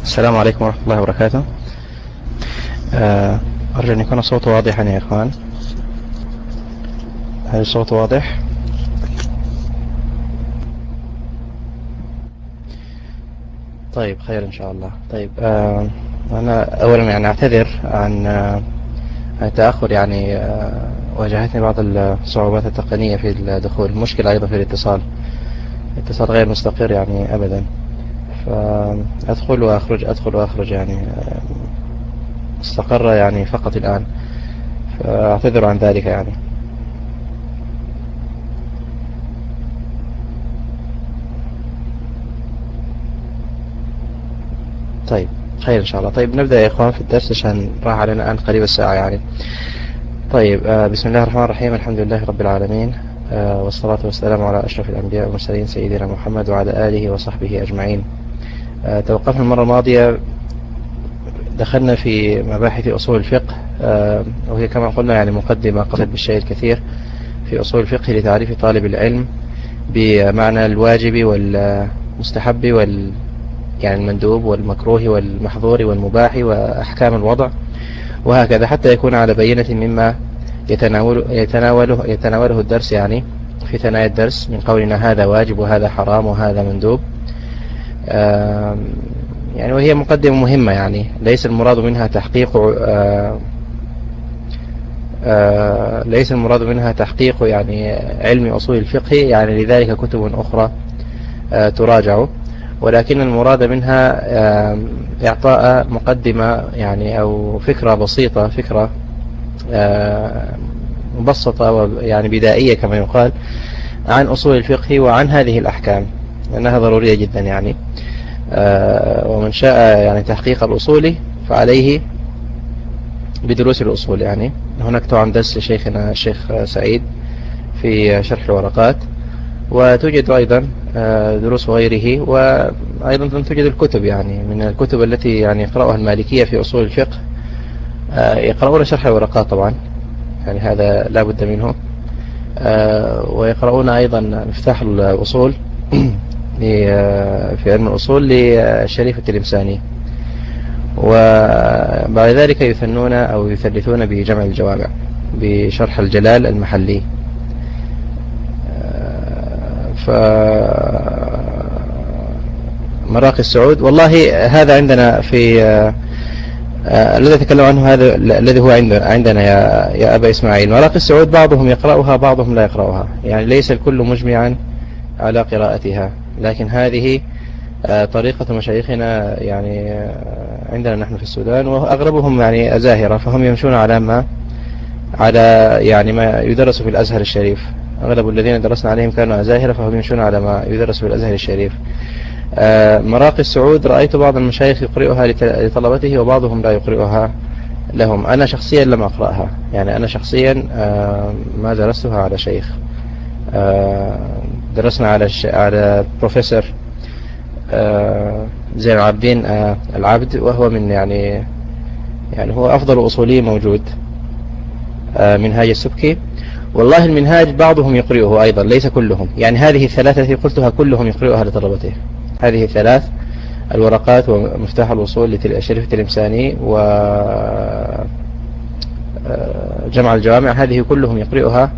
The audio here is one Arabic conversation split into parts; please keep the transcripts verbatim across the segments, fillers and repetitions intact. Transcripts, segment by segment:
السلام عليكم ورحمة الله وبركاته. أرجو أن يكون الصوت واضحا يا إخوان. هل الصوت واضح؟ طيب خير إن شاء الله. طيب أنا أولا يعني أعتذر عن التأخر، يعني واجهتني بعض الصعوبات التقنية في الدخول، مشكلة أيضا في الاتصال، الاتصال غير مستقر يعني أبدا، فأدخل وأخرج أدخل وأخرج يعني استقر يعني فقط الآن، فأعتذر عن ذلك يعني. طيب خير إن شاء الله. طيب نبدأ يا إخوان في الدرس عشان راح علينا الآن قريب الساعة يعني. طيب آه بسم الله الرحمن الرحيم، الحمد لله رب العالمين، آه والصلاة والسلام على أشرف الأنبياء والمرسلين سيدنا محمد وعلى آله وصحبه أجمعين. آه توقفنا المرة الماضية، دخلنا في مباحث أصول الفقه، آه وهي كما قلنا يعني مقدمة قصد بالشيء الكثير في أصول الفقه لتعريف طالب العلم بمعنى الواجب والمستحب وال يعني المندوب والمكروه والمحظور والمباح وأحكام الوضع وهكذا، حتى يكون على بينة مما يتناوله, يتناوله, يتناوله الدرس يعني في ثنايا الدرس، من قولنا هذا واجب وهذا حرام وهذا مندوب. يعني وهي مقدمة مهمة، يعني ليس المراد منها تحقيق ليس المراد منها تحقيق يعني علم أصول الفقه، يعني لذلك كتب أخرى تراجع، ولكن المراد منها إعطاء مقدمة يعني أو فكرة بسيطة، فكرة مبسطة يعني بدائية كما يقال عن أصول الفقه وعن هذه الأحكام، لأنها ضرورية جدا يعني. ومن شاء يعني تحقيق الأصول فعليه بدروس الأصول. يعني هناك طبعا درس لشيخنا الشيخ سعيد في شرح الورقات، وتوجد أيضا دروس غيره، وأيضا توجد الكتب، يعني من الكتب التي يعني يقرأها المالكية في أصول الفقه يقرؤون شرح الورقات طبعا، يعني هذا لا بد منه، ويقرؤون أيضا مفتاح الأصول في علم الأصول للشريف التلمساني، وبعد ذلك يثنون أو يثلثون بجمع الجوامع بشرح الجلال المحلي. فمراقي السعود والله هذا عندنا في الذي أتكلم عنه، هذا الذي هو عندنا يا يا أبا إسماعيل. مراقي السعود بعضهم يقرأها بعضهم لا يقرأها، يعني ليس الكل مجمعا على قراءتها، لكن هذه طريقة مشايخنا يعني عندنا نحن في السودان، وأغلبهم يعني أزاهرة، فهم يمشون على ما على يعني ما يدرس في الأزهر الشريف. أغلب الذين درسنا عليهم كانوا أزاهرة، فهم يمشون على ما يدرس في الأزهر الشريف. مراقي السعود رأيت بعض المشايخ يقرئها لطلبته وبعضهم لا يقرئها لهم. أنا شخصيا لم أقرأها، يعني أنا شخصيا ما درستها على شيخ، درسنا على على بروفيسور زين العابدين العبد، وهو من يعني يعني هو أفضل أصولي موجود، منهاج السبكي. والله المنهاج بعضهم يقرئه أيضا، ليس كلهم، يعني هذه الثلاثة التي قلتها كلهم يقرئها لطلبته، هذه الثلاث الورقات ومفتاح الوصول للشريف التلمساني وجمع الجوامع، هذه كلهم يقرئها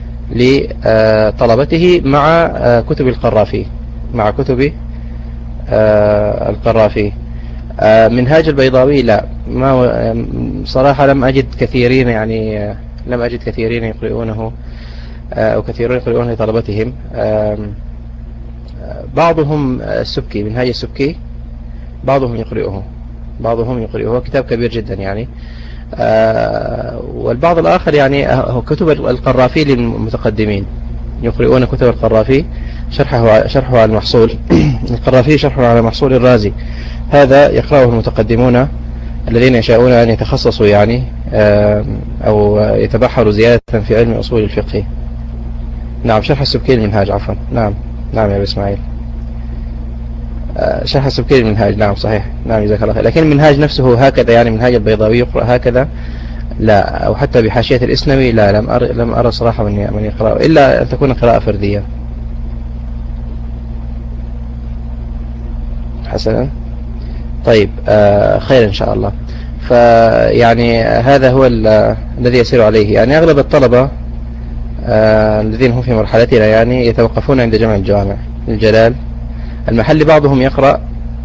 لطلبته مع كتب القرافي، مع كتب القرافي. منهاج البيضاوي لا، ما صراحة لم أجد كثيرين، يعني لم أجد كثيرين يقرؤونه أو كثيرون يقرؤونه لطلبتهم. بعضهم السبكي، منهاج السبكي بعضهم يقرؤه بعضهم يقرؤه كتاب كبير جدا يعني. والبعض الآخر يعني هو كتب القرافي للمتقدمين، يقرؤون كتب القرافي، شرحه شرحه على المحصول القرافي شرحه على محصول الرازي، هذا يقرأه المتقدمون الذين يشاءون أن يتخصصوا يعني أو يتبحروا زيادة في علم أصول الفقه. نعم شرح السبكي المنهاج، عفوا نعم نعم يا أبو إسماعيل، شرح السبكي المنهاج، نعم صحيح، نعم جزاك الله خير. لكن المنهاج نفسه هكذا، يعني منهاج البيضاوي يقرأ هكذا لا، أو حتى بحاشية الإسنوي لا، لم أرى لم أرى صراحة من من يقرأه إلا أن تكون قراءة فردية. حسنا. طيب آه خير إن شاء الله. فيعني هذا هو الذي يسير عليه، يعني أغلب الطلبة آه الذين هم في مرحلتنا يعني يتوقفون عند جمع الجوامع الجلال المحلي. بعضهم يقرأ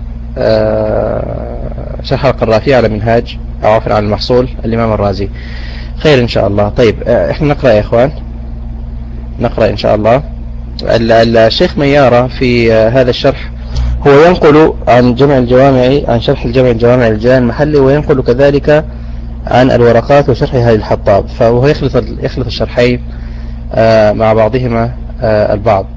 آه شرح القرافي على منهاج أو عفوا على المحصول الإمام الرازي. خير إن شاء الله. طيب آه إحنا نقرأ يا إخوان، نقرأ إن شاء الله. الشيخ ميارة في آه هذا الشرح هو ينقل عن جمع الجوامع، عن شرح الجمع الجوامع الجلال المحلي، وينقل كذلك عن الورقات وشرحها للحطاب، فهو يخلط يخلط الشرحين آه مع بعضهما آه البعض.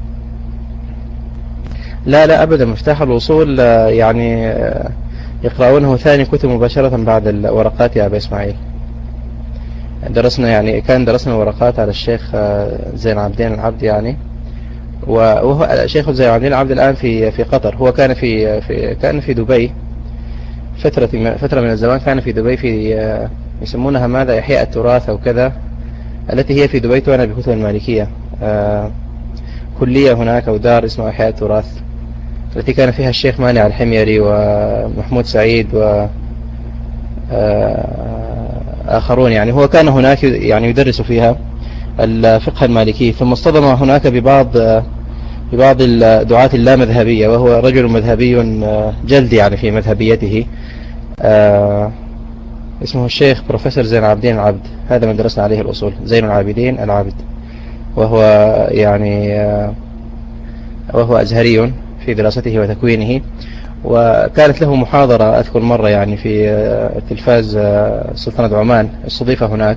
لا لا أبدا، مفتاح الوصول آه يعني آه يقرؤونه ثاني كتب مباشرة بعد الورقات يا أبا إسماعيل. درسنا يعني كان درسنا الورقات على الشيخ آه زين العابدين العبد يعني، وهو الشيخ زين العابدين العبد الآن في في قطر. هو كان في في كان في دبي فترة فترة من الزمان، كان في دبي في آه يسمونها ماذا إحياء التراث أو كذا، التي هي في دبي تعنى بكتب المالكية، آه كلية هناك أو دار اسمها إحياء التراث، التي كان فيها الشيخ مانع الحميري ومحمود سعيد و آخرون. يعني هو كان هناك يعني يدرس فيها الفقه المالكي، ثم اصطدم هناك ببعض ببعض الدعاة اللامذهبية، وهو رجل مذهبي جلد يعني في مذهبيته، اسمه الشيخ بروفيسور زين العابدين العبد. هذا من درسنا عليه الأصول، زين العابدين العبد، وهو يعني وهو أزهري في دراسته وتكوينه. وكانت له محاضرة أذكر مرة يعني في تلفاز سلطنة عمان، استضيف هناك،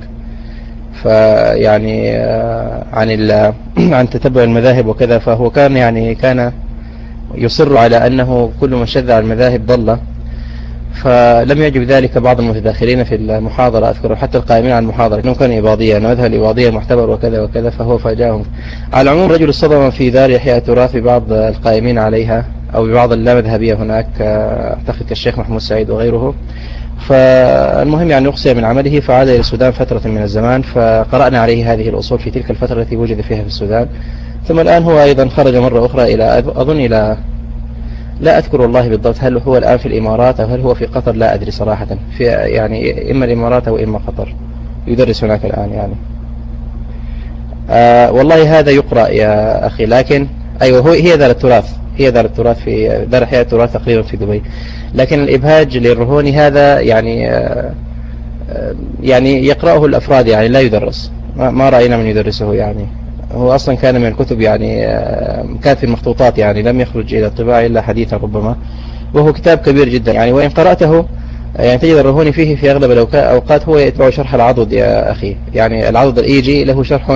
فيعني عن عن تتبع المذاهب وكذا. فهو كان يعني كان يصر على أنه كل من شذ عن المذاهب ضل، فلم يعجب ذلك بعض المتداخلين في المحاضرة أذكر، حتى القائمين على المحاضرة إنه كان إباضيا، مذهب الإباضية معتبر وكذا وكذا، فهو فاجأهم. على العموم رجل اصطدم في دار إحياء التراث ببعض القائمين عليها أو ببعض اللامذهبية هناك، أعتقد كالشيخ محمود سعيد وغيره. فالمهم يعني أقصي من عمله، فعاد إلى السودان فترة من الزمان، فقرأنا عليه هذه الأصول في تلك الفترة التي وجد فيها في السودان. ثم الآن هو أيضا خرج مرة أخرى إلى أظن إلى لا أذكر والله بالضبط هل هو الآن في الإمارات أو هل هو في قطر، لا أدري صراحة، في يعني إما الإمارات أو إما قطر، يدرس هناك الآن يعني. آه والله هذا يقرأ يا أخي، لكن أيوة هو هي دار التراث، هي دار التراث في دار إحياء التراث تقريبا في دبي. لكن الإبهاج للرهوني هذا يعني آه يعني يقرأه الأفراد يعني لا يدرس، ما رأينا من يدرسه يعني. هو أصلا كان من الكتب يعني كان في المخطوطات يعني، لم يخرج إلى الطباعة إلا حديثا ربما، وهو كتاب كبير جدا يعني. وإن قرأته يعني تجد الرهوني فيه في أغلب الأوقات هو يتبع شرح العضد يا أخي، يعني العضد الإيجي له شرح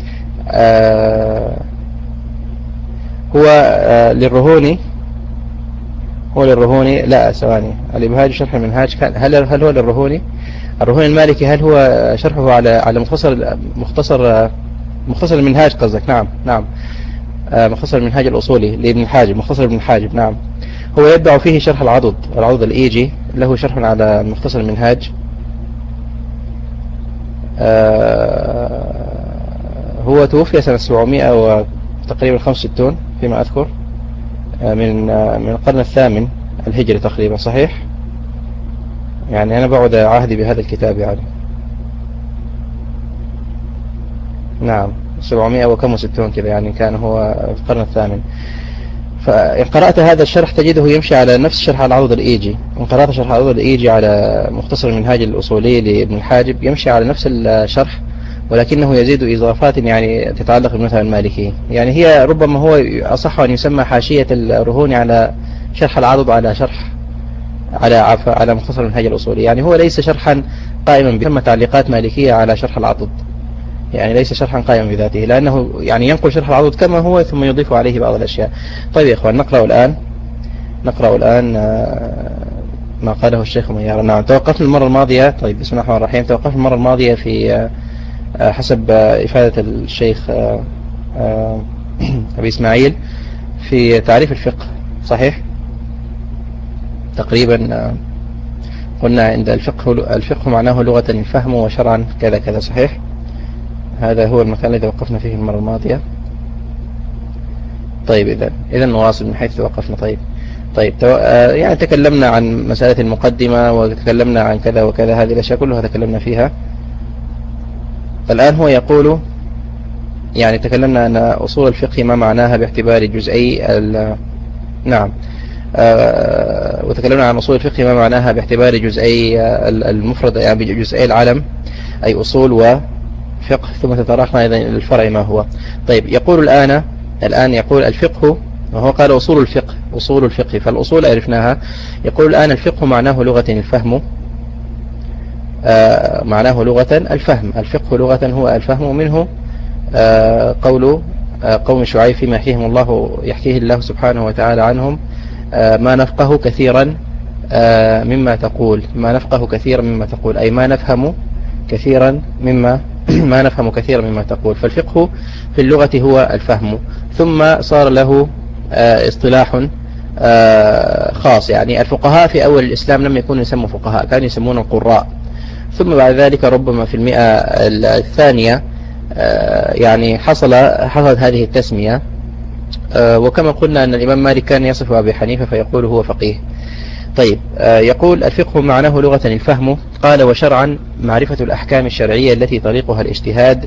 آه هو آه للرهوني هو للرهوني لا ثواني الإبهاج شرح المنهاج كان هل هل هو للرهوني الرهوني المالكي، هل هو شرحه على على مختصر مختصر مختصر المنهاج قصدك؟ نعم نعم آه مختصر المنهاج الأصولي لابن الحاجب، مختصر ابن الحاجب نعم. هو يتبع فيه شرح العضد، العضد الإيجي له شرح على مختصر المنهاج. آه هو توفي سنة سبعمائة وتقريبا خمسة وستين فيما أذكر، آه من آه من القرن الثامن الهجري تقريبا، صحيح؟ يعني أنا بعد عهدي بهذا الكتاب يعني. نعم سبعمائة وكم وستون كذا يعني، كان هو في القرن الثامن. فإن قرأت هذا الشرح تجده يمشي على نفس شرح العضد الإيجي. إن قرأت شرح العضد الإيجي على مختصر المنهاج الأصولي لابن الحاجب يمشي على نفس الشرح، ولكنه يزيد إضافات يعني تتعلق بالمذهب المالكي. يعني هي ربما هو أصح أن يسمى حاشية الرهوني على شرح العضد على شرح على عفا على مختصر المنهاج الأصولي. يعني هو ليس شرحا قائما بثم تعليقات مالكية على شرح العضد، يعني ليس شرحا قائما بذاته، لأنه يعني ينقل شرح العضد كما هو ثم يضيف عليه بعض الأشياء. طيب يا إخوان نقرأ الآن نقرأ الآن ما قاله الشيخ ميار. نعم توقفنا المرة الماضية. طيب بسم الله الرحمن الرحيم. توقفنا المرة الماضية في حسب إفادة الشيخ أبي إسماعيل في تعريف الفقه، صحيح؟ تقريبا قلنا عند الفقه الفقه معناه لغة الفهم وشرعا كذا كذا، صحيح؟ هذا هو المكان الذي وقفنا فيه المرة الماضية. طيب إذا إذا نواصل من حيث توقفنا. طيب طيب يعني تكلمنا عن مسألة المقدمة وتكلمنا عن كذا وكذا، هذه الأشياء كلها تكلمنا فيها. الآن هو يقول يعني تكلمنا أن أصول الفقه ما معناها باعتبار جزئي نعم آه وتكلمنا عن أصول الفقه ما معناها باعتبار جزئي المفرد يعني بجزئي العلم أي أصول وفقه، ثم تطرقنا أيضا إلى الفرع ما هو. طيب يقول الآن الآن يقول الفقه، وهو قال أصول الفقه أصول الفقه، فالأصول عرفناها. يقول الآن الفقه معناه لغة الفهم، آه معناه لغة الفهم. الفقه لغة هو الفهم، ومنه آه قول آه قوم شعيب فيما يحكيهم الله يحكيه الله سبحانه وتعالى عنهم آه ما نفقه كثيرا آه مما تقول ما نفقه كثيرا مما تقول أي ما نفهم كثيرا مما ما نفهم كثيرا مما تقول. فالفقه في اللغة هو الفهم، ثم صار له آه اصطلاح آه خاص. يعني الفقهاء في أول الإسلام لم يكونوا يسموا فقهاء، كانوا يسمون القراء، ثم بعد ذلك ربما في المئة الثانية آه يعني حصل حصلت هذه التسمية. آه وكما قلنا أن الإمام مالك كان يصف أبي حنيفة فيقول هو فقيه. طيب آه يقول الفقه معناه لغة الفهم. قال وشرعا معرفة الأحكام الشرعية التي طريقها الاجتهاد.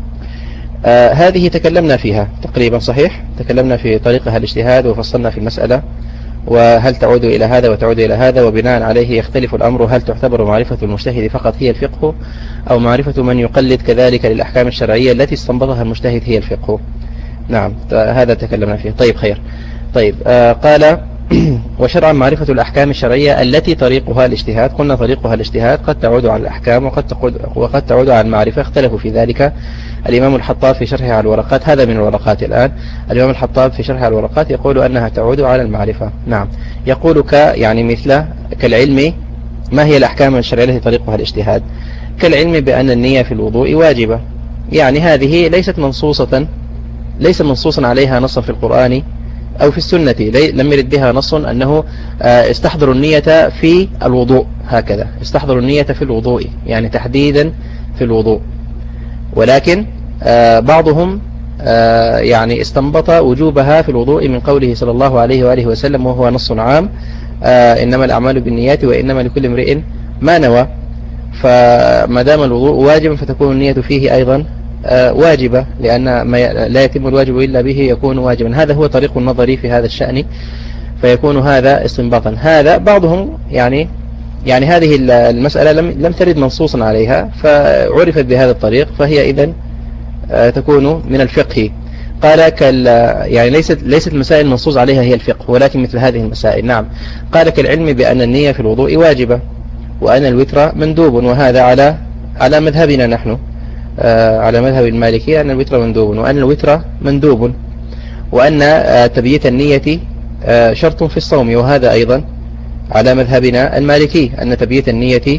آه هذه تكلمنا فيها تقريبا صحيح، تكلمنا في طريقها الاجتهاد وفصلنا في المسألة، وهل تعود إلى هذا وتعود إلى هذا، وبناء عليه يختلف الأمر هل تعتبر معرفة المجتهد فقط هي الفقه أو معرفة من يقلد كذلك للأحكام الشرعية التي استنبطها المجتهد هي الفقه. نعم هذا تكلمنا فيه. طيب خير. طيب آه قال وشرعا معرفة الأحكام الشرعية التي طريقها الاجتهاد. قلنا طريقها الاجتهاد قد تعود على الأحكام وقد وقد تعود على المعرفة، اختلفوا في ذلك. الإمام الحطاب في شرحه على الورقات، هذا من الورقات الآن، الإمام الحطاب في شرحه على الورقات يقول أنها تعود على المعرفة. نعم يقول ك يعني مثل كالعلم ما هي الأحكام الشرعية التي طريقها الاجتهاد؟ كالعلم بأن النية في الوضوء واجبة، يعني هذه ليست منصوصة ليس منصوصا عليها نصا في القرآن أو في السنة، لم يرد بها نص أنه استحضروا النية في الوضوء، هكذا استحضروا النية في الوضوء يعني تحديدا في الوضوء، ولكن بعضهم يعني استنبط وجوبها في الوضوء من قوله صلى الله عليه وآله وسلم وهو نص عام إنما الأعمال بالنيات وإنما لكل امرئ ما نوى. فما دام الوضوء واجبا فتكون النية فيه أيضا واجبة، لأن ما لا يتم الواجب إلا به يكون واجبا. هذا هو طريق النظري في هذا الشأن، فيكون هذا استنباطا. هذا بعضهم يعني يعني هذه المسألة لم لم ترد منصوصا عليها فعرفت بهذا الطريق، فهي إذن تكون من الفقه. قال كال يعني ليست ليست المسائل المنصوص عليها هي الفقه، ولكن مثل هذه المسائل. نعم قال كالعلم بأن النية في الوضوء واجبة وأن الوتر مندوب، وهذا على على مذهبنا نحن آه على مذهب المالكي أن الوتر مندوب وأن الوتر مندوب وأن آه تبييت النية آه شرط في الصوم، وهذا أيضا على مذهبنا المالكي أن تبييت النية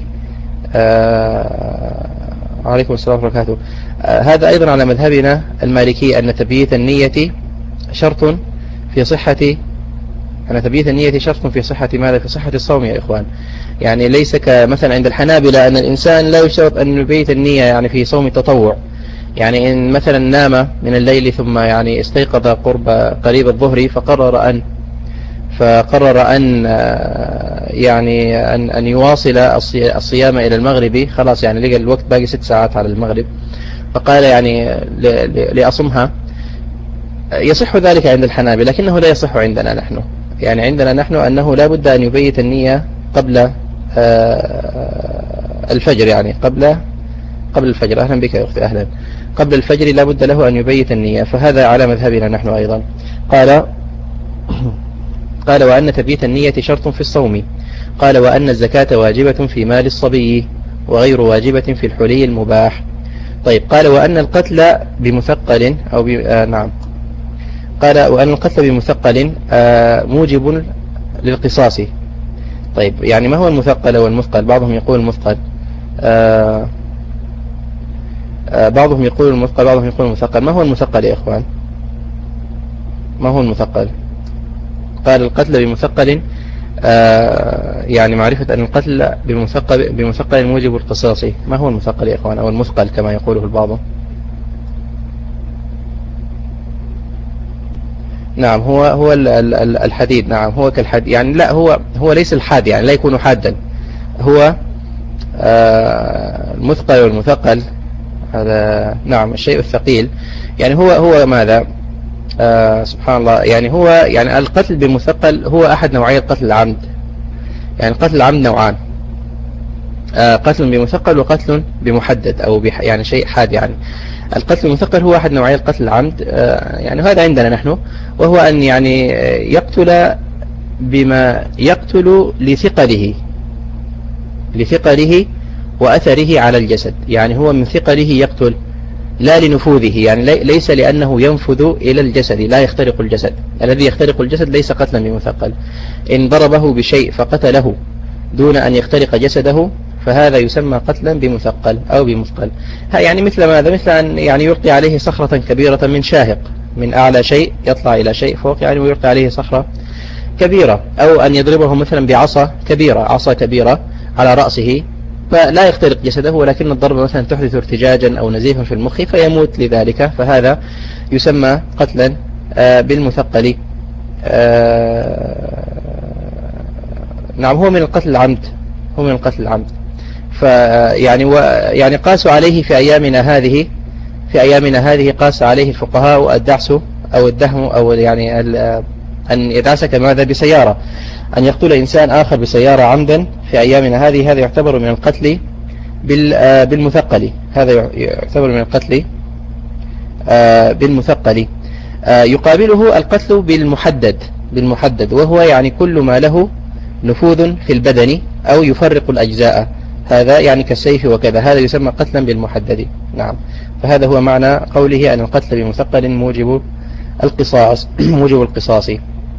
آه عليكم السلام ورحمة الله وبركاته آه هذا أيضا على مذهبنا المالكي أن تبييت النية شرط في صحة أن تبييت النية شرط في صحة ماذا؟ في صحة الصوم يا إخوان. يعني ليس كمثلا عند الحنابلة أن الإنسان لا يشترط أن يبيت النية يعني في صوم التطوع، يعني إن مثلا نام من الليل ثم يعني استيقظ قرب قريب الظهر فقرر أن فقرر أن يعني أن أن يواصل الصيام إلى المغرب، خلاص يعني لقى الوقت باقي ست ساعات على المغرب فقال يعني لأصمها، يصح ذلك عند الحنابلة لكنه لا يصح عندنا نحن. يعني عندنا نحن أنه لا بد أن يبيت النية قبل الفجر، يعني قبل قبل الفجر. أهلا بك يا أختي أهلا. قبل الفجر لا بد له أن يبيت النية، فهذا على مذهبنا نحن أيضا. قال قال وأن تبييت النية شرط في الصوم. قال وأن الزكاة واجبة في مال الصبي وغير واجبة في الحلي المباح. طيب قال وأن القتل بمثقل أو ب... آه نعم قال وأن القتل بمثقل آه موجب للقصاص. طيب يعني ما هو المثقل والمثقل؟ بعضهم يقول المثقل آه آه بعضهم يقول المثقل بعضهم يقول المثقل. ما هو المثقل يا إخوان؟ ما هو المثقل؟ قال القتل بمثقل آه يعني معرفة أن القتل بمثقل بمثقل موجب القصاص. ما هو المثقل يا إخوان أو المثقل كما يقوله البعض؟ نعم هو هو ال- ال- الحديد، نعم هو كالحديد يعني، لا هو هو ليس الحاد يعني لا يكون حادا، هو آه، المثقل والمثقل هذا، نعم الشيء الثقيل يعني هو هو ماذا آه سبحان الله، يعني هو يعني القتل بمثقل هو أحد نوعي قتل العمد. يعني قتل العمد نوعان، آه قتل بمثقل وقتل بمحدد أو بح يعني شيء حاد. يعني القتل المثقل هو أحد نوعي القتل العمد، آه يعني هذا عندنا نحن، وهو أن يعني يقتل بما يقتل لثقله لثقله وأثره على الجسد. يعني هو من ثقله يقتل لا لنفوذه، يعني ليس لأنه ينفذ إلى الجسد، لا يخترق الجسد. الذي يخترق الجسد ليس قتلا بمثقل. إن ضربه بشيء فقتله دون أن يخترق جسده فهذا يسمى قتلا بمثقل أو بمثقل. يعني مثل ماذا؟ مثل أن يعني يلقي عليه صخرة كبيرة من شاهق، من أعلى شيء يطلع إلى شيء فوق، يعني ويلقي عليه صخرة كبيرة، أو أن يضربه مثلا بعصا كبيرة عصا كبيرة على رأسه فلا يخترق جسده، ولكن الضربة مثلا تحدث ارتجاجا أو نزيفا في المخ فيموت لذلك، فهذا يسمى قتلا بالمثقل. نعم هو من القتل العمد، هو من القتل العمد. فيعني يعني قاسوا عليه في أيامنا هذه في أيامنا هذه قاس عليه الفقهاء الدعس أو الدهم، أو يعني أن يدعسك ماذا بسيارة، أن يقتل إنسان آخر بسيارة عمدا في أيامنا هذه، هذا يعتبر من القتل بالمثقل، هذا يعتبر من القتل بالمثقل. يقابله القتل بالمحدد بالمحدد وهو يعني كل ما له نفوذ في البدن أو يفرق الأجزاء، هذا يعني كالسيف وكذا، هذا يسمى قتلا بالمحدد. نعم فهذا هو معنى قوله أن القتل بمثقل موجب القصاص موجب القصاص.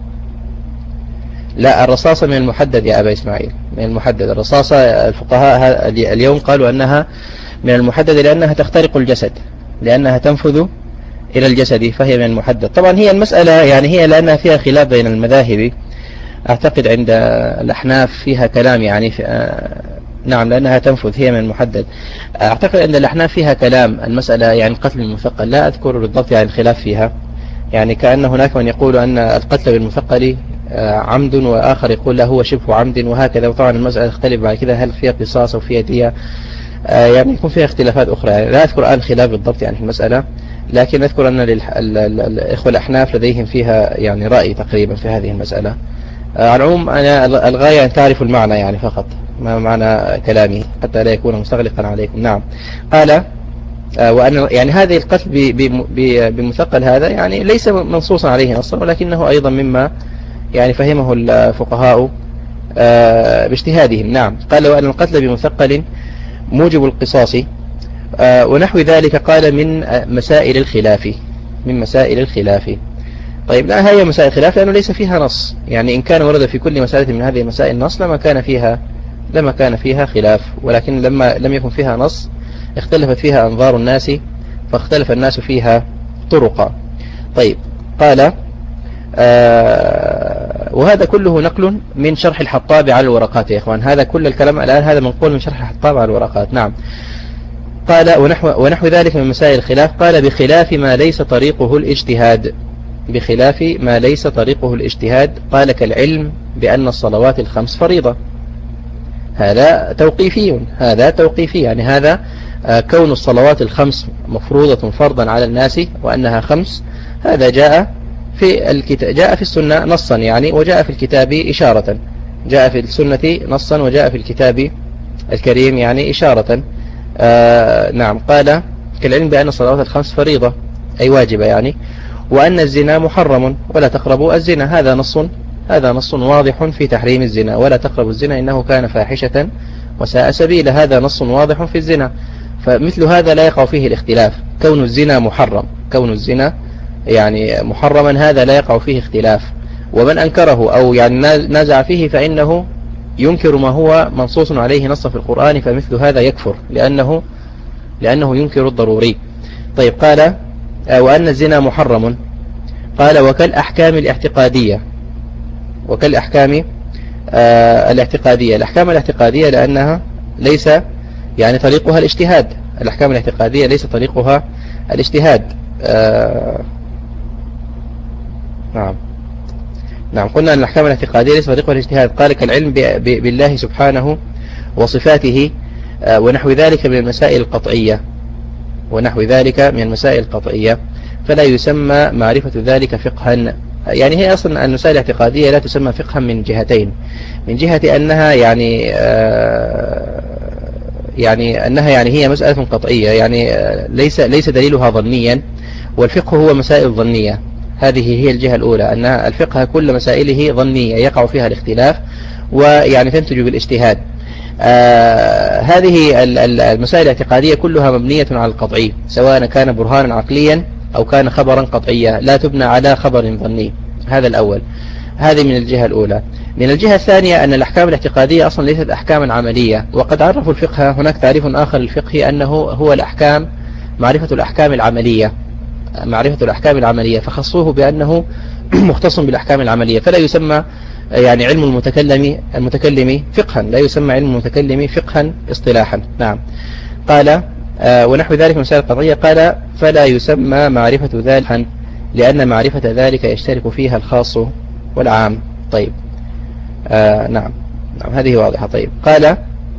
لا، الرصاصة من المحدد يا أبا إسماعيل، من المحدد. الرصاصة الفقهاء اليوم قالوا أنها من المحدد لأنها تخترق الجسد، لأنها تنفذ إلى الجسد، فهي من المحدد. طبعا هي المسألة يعني هي لأنها فيها خلاف بين المذاهب، أعتقد عند الأحناف فيها كلام يعني في نعم لأنها تنفذ، هي من المحدد. أعتقد عند الأحناف فيها كلام المسألة يعني القتل المثقل، لا أذكر بالضبط يعني الخلاف فيها، يعني كأن هناك من يقول أن القتل بالمثقل عمد، وآخر يقول لا هو شبه عمد، وهكذا. وطبعا المسألة تختلف بعد كذا هل فيها قصاص أو فيها دية، يعني يكون فيها اختلافات أخرى، يعني لا أذكر الآن خلاف بالضبط يعني في المسألة، لكن أذكر أن الإخوة الأحناف لديهم فيها يعني رأي تقريبا في هذه المسألة. على العموم أنا الغاية أن تعرفوا المعنى يعني فقط، ما معنى كلامي حتى لا يكون مستغلقا عليكم. نعم قال وأن يعني هذه القتل بمثقل هذا يعني ليس منصوصا عليه نصا، ولكنه أيضا مما يعني فهمه الفقهاء باجتهادهم. نعم قال وأن القتل بمثقل موجب القصاص ونحو ذلك، قال من مسائل الخلاف من مسائل الخلاف. طيب لا هي مسائل الخلاف لأنه ليس فيها نص، يعني إن كان ورد في كل مسألة من هذه المسائل نص لما كان فيها لما كان فيها خلاف، ولكن لما لم يكن فيها نص اختلفت فيها أنظار الناس، فاختلف الناس فيها طرقا. طيب قال آه وهذا كله نقل من شرح الحطاب على الورقات يا إخوان، هذا كل الكلام الآن هذا منقول من شرح الحطاب على الورقات. نعم قال ونحو, ونحو ذلك من مسائل الخلاف، قال بخلاف ما ليس طريقه الاجتهاد بخلاف ما ليس طريقه الاجتهاد قال كالعلم بأن الصلوات الخمس فريضة، هذا توقيفي هذا توقيفي يعني هذا كون الصلوات الخمس مفروضة فرضا على الناس وأنها خمس، هذا جاء في الكتاب جاء في السنة نصا يعني، وجاء في الكتاب إشارة، جاء في السنة نصا وجاء في الكتاب الكريم يعني إشارة. آه نعم قال كالعلم بأن الصلوات الخمس فريضة أي واجبة يعني، وأن الزنا محرم ولا تقربوا الزنا، هذا نص هذا نص واضح في تحريم الزنا، ولا تقربوا الزنا إنه كان فاحشة وساء سبيلا، هذا نص واضح في الزنا. فمثل هذا لا يقع فيه الاختلاف، كون الزنا محرم كون الزنا يعني محرما هذا لا يقع فيه اختلاف، ومن أنكره أو يعني نازع فيه فإنه ينكر ما هو منصوص عليه نص في القرآن، فمثل هذا يكفر لأنه لأنه ينكر الضروري. طيب قال وأن الزنا محرم، قال وكالأحكام الاعتقادية وكالأحكام آه الاعتقادية الأحكام الاعتقادية لأنها ليس يعني طريقها الاجتهاد، الأحكام الاعتقادية ليس طريقها الاجتهاد. آه نعم نعم قلنا أن الأحكام الاعتقادية ليس طريقها الاجتهاد، قال كالعلم بالله سبحانه وصفاته ونحو ذلك من المسائل القطعية ونحو ذلك من المسائل القطعية فلا يسمى معرفة ذلك فقها. يعني هي أصلا المسائل الاعتقادية لا تسمى فقها من جهتين، من جهة أنها يعني يعني أنها يعني هي مسألة قطعية، يعني ليس ليس دليلها ظنيا، والفقه هو مسائل ظنية. هذه هي الجهة الأولى، أن الفقه كل مسائله ظنية يقع فيها الاختلاف ويعني تنتج بالاجتهاد. آه هذه المسائل الاعتقادية كلها مبنية على القطعي، سواء كان برهانا عقليا أو كان خبرا قطعيا، لا تبنى على خبر ظني. هذا الأول، هذه من الجهة الأولى. من الجهة الثانية أن الأحكام الاعتقادية أصلا ليست أحكاما عملية، وقد عرفوا الفقه، هناك تعريف آخر للفقه أنه هو الأحكام، معرفة الأحكام العملية، معرفة الأحكام العملية، فخصوه بأنه مختص بالأحكام العملية، فلا يسمى يعني علم المتكلم المتكلم فقها، لا يسمى علم المتكلم فقها اصطلاحا. نعم قال آه ونحو ذلك من مسائل القطعية، قال فلا يسمى معرفة ذلك لأن معرفة ذلك يشترك فيها الخاص والعام. طيب آه نعم نعم هذه واضحة. طيب قال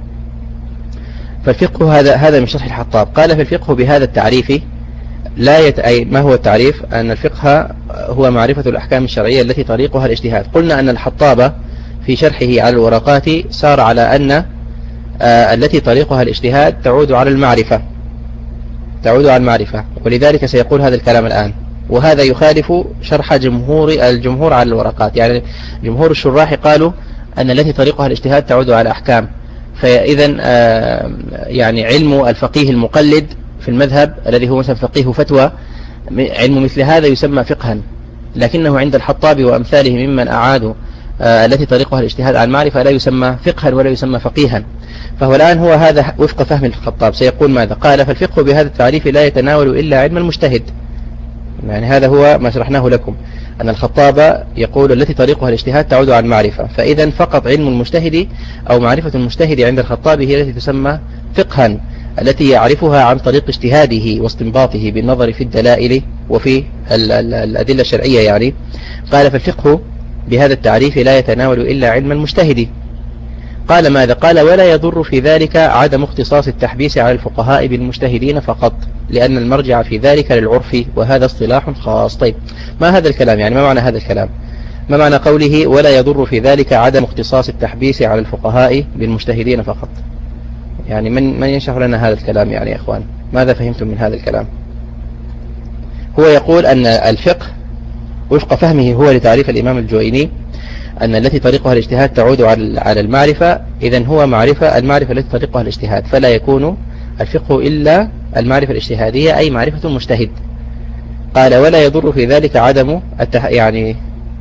فالفقه، هذا هذا من شرح الحطاب، قال فالفقه بهذا التعريف لا يت... أي ما هو التعريف؟ أن الفقه هو معرفة الأحكام الشرعية التي طريقها الاجتهاد. قلنا أن الحطاب في شرحه على الورقات سار على أن آه التي طريقها الاجتهاد تعود على المعرفة، تعود على المعرفة، ولذلك سيقول هذا الكلام الآن، وهذا يخالف شرح جمهور الجمهور على الورقات. يعني جمهور الشراح قالوا أن التي طريقها الاجتهاد تعود على أحكام، فإذا آه يعني علم الفقيه المقلد في المذهب الذي هو مثلا فقيه فتوى، علم مثل هذا يسمى فقها، لكنه عند الحطاب وأمثاله ممن أعادوا آه التي طريقها الاجتهاد على المعرفة لا يسمى فقها ولا يسمى فقيها. فهو الآن هو هذا وفق فهم الخطاب سيقول ماذا؟ قال فالفقه بهذا التعريف لا يتناول إلا علم المجتهد. يعني هذا هو ما شرحناه لكم، أن الخطاب يقول التي طريقها الاجتهاد تعود على المعرفة، فإذا فقط علم المجتهد أو معرفة المجتهد عند الخطاب هي التي تسمى فقها، التي يعرفها عن طريق اجتهاده واستنباطه بالنظر في الدلائل وفي الأدلة الشرعية. يعني قال فالفقه بهذا التعريف لا يتناول إلا علم المجتهد. قال ماذا؟ قال ولا يضر في ذلك عدم اختصاص التحبيس على الفقهاء بالمجتهدين فقط، لأن المرجع في ذلك للعرف وهذا اصطلاح خاص. طيب ما هذا الكلام؟ يعني ما معنى هذا الكلام؟ ما معنى قوله ولا يضر في ذلك عدم اختصاص التحبيس على الفقهاء بالمجتهدين فقط؟ يعني من من يشرح لنا هذا الكلام يعني يا إخوان؟ ماذا فهمتم من هذا الكلام؟ هو يقول أن الفقه وفق فهمه هو لتعريف الإمام الجويني أن التي طريقها الاجتهاد تعود على المعرفة، إذن هو معرفة المعرفة التي طريقها الاجتهاد، فلا يكون الفقه إلا المعرفة الاجتهادية أي معرفة المجتهد. قال ولا يضر في ذلك عدم التح... يعني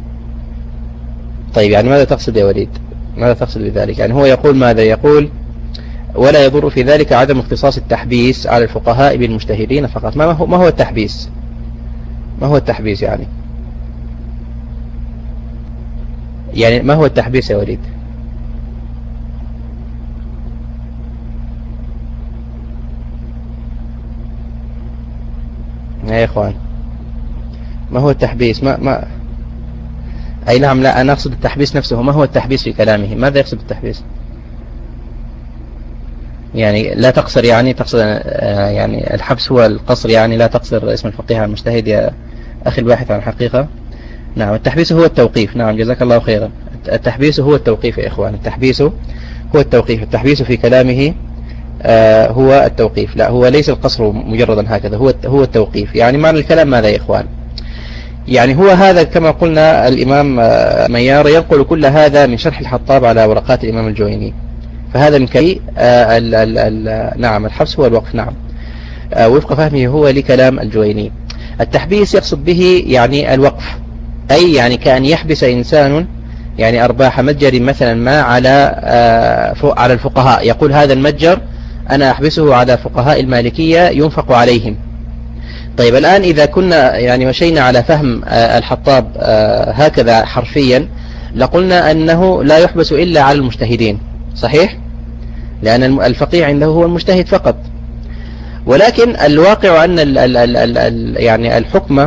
طيب يعني ماذا تقصد يا وليد؟ ماذا تقصد بذلك؟ يعني هو يقول ماذا؟ يقول ولا يضر في ذلك عدم اختصاص التحبيس على الفقهاء بالمجتهدين فقط. ما هو ما هو التحبيس؟ ما هو التحبيس يعني؟ يعني ما هو التحبيس يا وليد؟ يا إخوان ما هو التحبيس؟ ما ما أي نعم، لا أنا أقصد التحبيس نفسه. ما هو التحبيس في كلامه؟ ماذا يقصد بالتحبيس؟ يعني لا تقصر، يعني تقصد يعني الحبس هو القصر، يعني لا تقصر اسم الفقيه على المجتهد يا أخي الباحث عن الحقيقة. نعم التحبيس هو التوقيف. نعم جزاك الله خيرا. التحبيس هو التوقيف يا إخوان، التحبيس هو التوقيف. التحبيس في كلامه آه هو التوقيف، لا هو ليس القصر مجردا هكذا، هو هو التوقيف. يعني معنى الكلام ماذا يا إخوان؟ يعني هو هذا كما قلنا الإمام ميار ينقل كل هذا من شرح الحطاب على ورقات الإمام الجويني، فهذا من كي آه ال ال ال نعم الحبس هو الوقف. نعم آه وفق فهمه هو لكلام الجويني. التحبيس يقصد به يعني الوقف، أي يعني كأن يحبس إنسان يعني أرباح متجر مثلا ما على آه على الفقهاء، يقول هذا المتجر أنا أحبسه على فقهاء المالكية ينفق عليهم. طيب الآن إذا كنا يعني مشينا على فهم آه الحطاب آه هكذا حرفيا لقلنا أنه لا يحبس إلا على المجتهدين، صحيح؟ لأن الفقيه عنده هو المجتهد فقط. ولكن الواقع أن ال ال ال ال ال يعني الحكم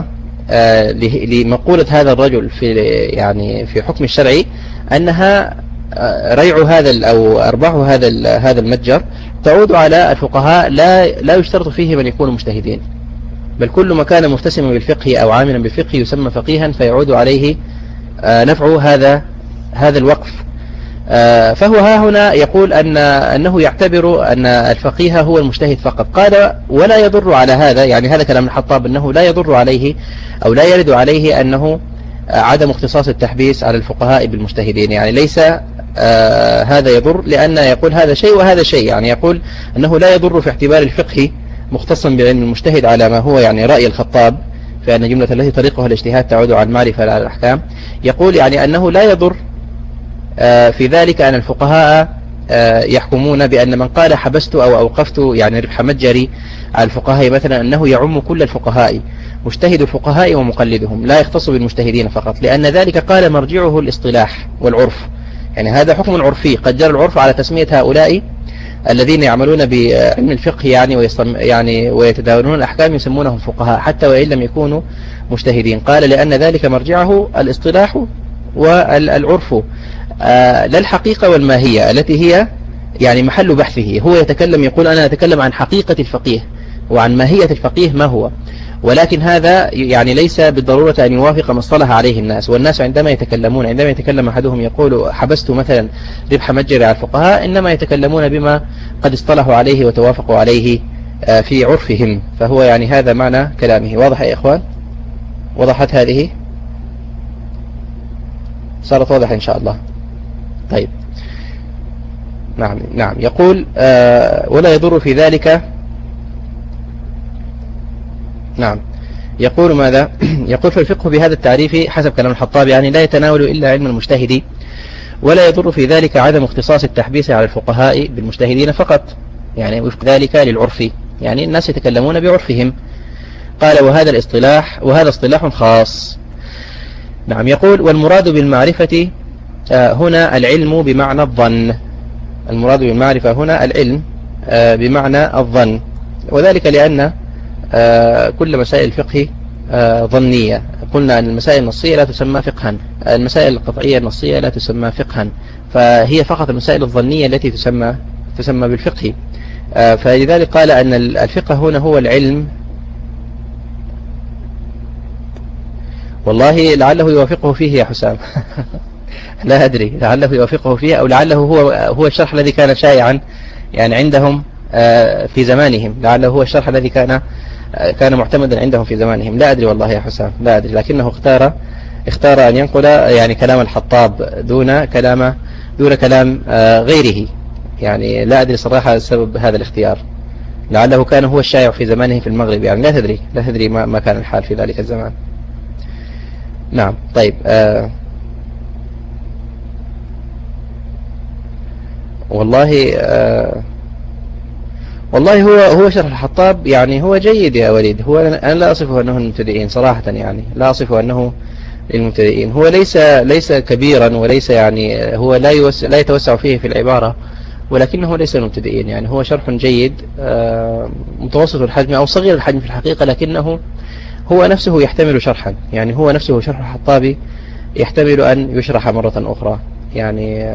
لمقولة هذا الرجل في يعني في حكم الشرعي أنها ريع هذا أو أرباح هذا هذا المتجر تعود على الفقهاء، لا لا يشترط فيه من يكونوا مجتهدين، بل كل ما كان متسما بالفقه أو عاملا بالفقه يسمى فقيها فيعود عليه نفع هذا هذا الوقف. فهو ها هنا يقول أن أنه يعتبر أن الفقيه هو المجتهد فقط. قال ولا يضر على هذا، يعني هذا كلام الحطاب، أنه لا يضر عليه أو لا يرد عليه أنه عدم اختصاص التحبيس على الفقهاء بالمجتهدين، يعني ليس آه هذا يضر، لأن يقول هذا شيء وهذا شيء، يعني يقول أنه لا يضر في اعتبار الفقه مختصا بعلم المجتهد على ما هو يعني رأي الخطاب، فأن جملة التي طريقها الاجتهاد تعود على المعرفة لا على الأحكام. يقول يعني أنه لا يضر آه في ذلك أن الفقهاء آه يحكمون بأن من قال حبست أو أوقفت يعني ربح متجري على الفقهاء مثلا أنه يعم كل الفقهاء، مجتهد الفقهاء ومقلدهم، لا يختص بالمجتهدين فقط، لأن ذلك قال مرجعه الاصطلاح والعرف، يعني هذا حكم عرفي قد جرى العرف على تسمية هؤلاء الذين يعملون بعلم الفقه يعني ويصم يعني ويتداولون الأحكام يسمونهم فقهاء حتى وإن لم يكونوا مجتهدين. قال لأن ذلك مرجعه الاصطلاح والعرف آه لا الحقيقة والماهية التي هي يعني محل بحثه. هو يتكلم يقول أنا أتكلم عن حقيقة الفقيه وعن ماهية الفقيه ما هو، ولكن هذا يعني ليس بالضرورة أن يوافق ما اصطلح عليه الناس. والناس عندما يتكلمون عندما يتكلم أحدهم يقول حبست مثلا ربح متجري على الفقهاء، إنما يتكلمون بما قد اصطلحوا عليه وتوافقوا عليه في عرفهم، فهو يعني هذا معنى كلامه. واضح يا إخوان؟ وضحت هذه؟ صارت واضحة إن شاء الله. طيب نعم نعم يقول آه ولا يضر في ذلك. نعم يقول ماذا؟ يقول في الفقه بهذا التعريف حسب كلام الحطاب يعني لا يتناول إلا علم المجتهد، ولا يضر في ذلك عدم اختصاص التحبيس على الفقهاء بالمجتهدين فقط، يعني وفق ذلك للعرف، يعني الناس يتكلمون بعرفهم. قال وهذا الاصطلاح وهذا اصطلاح خاص. نعم يقول والمراد بالمعرفة هنا العلم بمعنى الظن، المراد بالمعرفة هنا العلم بمعنى الظن، وذلك لأن كل مسائل الفقه ظنية. قلنا أن المسائل النصية لا تسمى فقها، المسائل القطعية النصية لا تسمى فقها، فهي فقط المسائل الظنية التي تسمى تسمى بالفقه. فلذلك قال أن الفقه هنا هو العلم. والله لعله يوافقه فيه يا حسام لا أدري، لعله يوافقه فيه أو لعله هو هو الشرح الذي كان شائعا يعني عندهم في زمانهم، لعله هو الشرح الذي كان كان معتمدا عندهم في زمانهم، لا أدري والله يا حسام لا أدري، لكنه اختار اختار أن ينقل يعني كلام الحطاب دون كلام دون كلام غيره، يعني لا أدري صراحة سبب هذا الاختيار، لعله كان هو الشائع في زمانه في المغرب، يعني لا تدري لا تدري ما, ما كان الحال في ذلك الزمان. نعم طيب آه والله آه والله هو هو شرح الحطاب يعني هو جيد يا وليد، هو أنا لا أصفه أنه المبتدئين صراحة، يعني لا أصفه أنه للمبتدئين، هو ليس ليس كبيرا وليس يعني هو لا يوسع لا يتوسع فيه في العبارة، ولكنه ليس للمبتدئين، يعني هو شرح جيد متوسط الحجم أو صغير الحجم في الحقيقة، لكنه هو نفسه يحتمل شرحا، يعني هو نفسه شرح الحطابي يحتمل أن يشرح مرة أخرى، يعني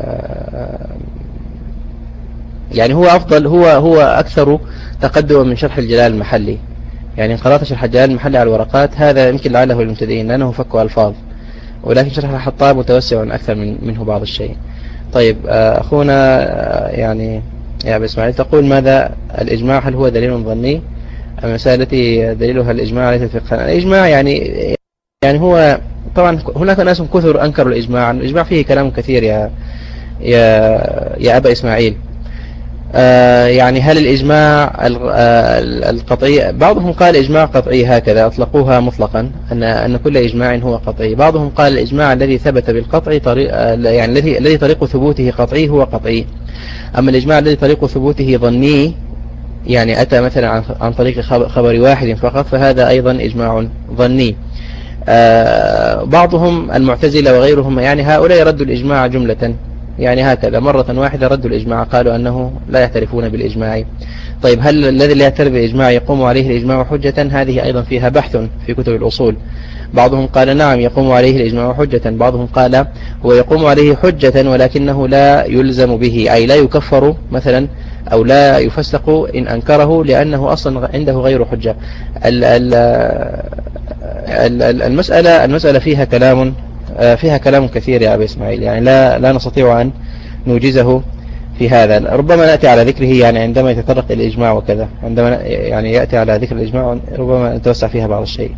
يعني هو أفضل هو هو أكثر تقدما من شرح الجلال المحلي، يعني إن قرأت شرح الجلال المحلي على الورقات هذا يمكن لعله للمبتدئين لأنه فك ألفاظ، ولكن شرح الحطاب متوسع أكثر من منه بعض الشيء. طيب أخونا يعني يا أبي إسماعيل تقول ماذا الإجماع هل هو دليل ظني؟ المسألة التي دليلها الإجماع ليست فقها. الإجماع يعني يعني هو طبعا هناك ناس كثر أنكروا الإجماع، الإجماع فيه كلام كثير يا يا يا أبا إسماعيل. آه يعني هل الإجماع القطعي؟ بعضهم قال إجماع قطعي هكذا أطلقوها مطلقا أن أن كل إجماع هو قطعي، بعضهم قال الإجماع الذي ثبت بالقطع طريق يعني الذي الذي طريق ثبوته قطعي هو قطعي، أما الإجماع الذي طريق ثبوته ظني يعني أتى مثلا عن عن طريق خبر واحد فقط فهذا أيضا إجماع ظني. آه بعضهم المعتزلة وغيرهم يعني هؤلاء ردوا الإجماع جملة، يعني هكذا مرة واحدة ردوا الإجماع، قالوا أنه لا يعترفون بالإجماع. طيب هل الذي لا يعترف بالإجماع يقوم عليه الإجماع حجة؟ هذه أيضا فيها بحث في كتب الأصول. بعضهم قال نعم يقوم عليه الإجماع حجة، بعضهم قال هو يقوم عليه حجة ولكنه لا يلزم به، أي لا يكفر مثلا أو لا يفسق إن أنكره لأنه أصلا عنده غير حجة. المسألة المسألة فيها كلام فيها كلام كثير يا أبي إسماعيل، يعني لا لا نستطيع أن نوجزه في هذا. ربما نأتي على ذكره يعني عندما يتطرق إلى الإجماع وكذا، عندما يعني يأتي على ذكر الإجماع ربما نتوسع فيها بعض الشيء.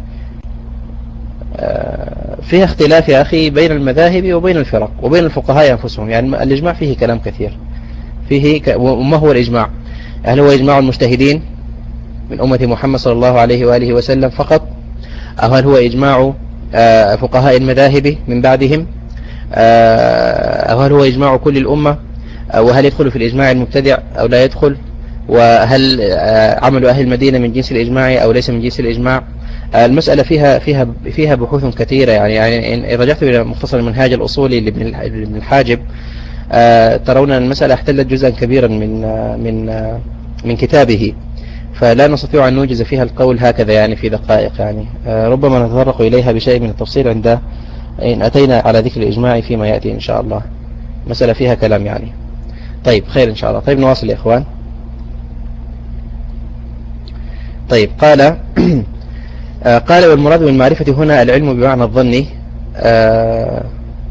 فيها اختلاف يا أخي بين المذاهب وبين الفرق وبين الفقهاء أنفسهم، يعني الإجماع فيه كلام كثير فيه ك... وما هو الإجماع؟ هل هو إجماع المجتهدين من أمة محمد صلى الله عليه وآله وسلم فقط، أو هل هو إجماع فقهاء المذاهب من بعدهم، أو هل هو إجماع كل الأمة، وهل يدخل في الإجماع المبتدع أو لا يدخل، وهل عمل أهل المدينة من جنس الإجماع أو ليس من جنس الإجماع؟ المسألة فيها فيها فيها بحوث كثيرة، يعني يعني إن رجعت إلى مختصر المنهاج الأصولي لابن الحاجب ترون أن المسألة احتلت جزءا كبيرا من من من كتابه، فلا نستطيع أن نوجز فيها القول هكذا يعني في دقائق، يعني ربما نتطرق إليها بشيء من التفصيل عند إن أتينا على ذكر الإجماع فيما يأتي إن شاء الله. مسألة فيها كلام يعني. طيب خير إن شاء الله. طيب نواصل يا إخوان. طيب قال قال والمراد بالمعرفة هنا العلم بمعنى الظن. آه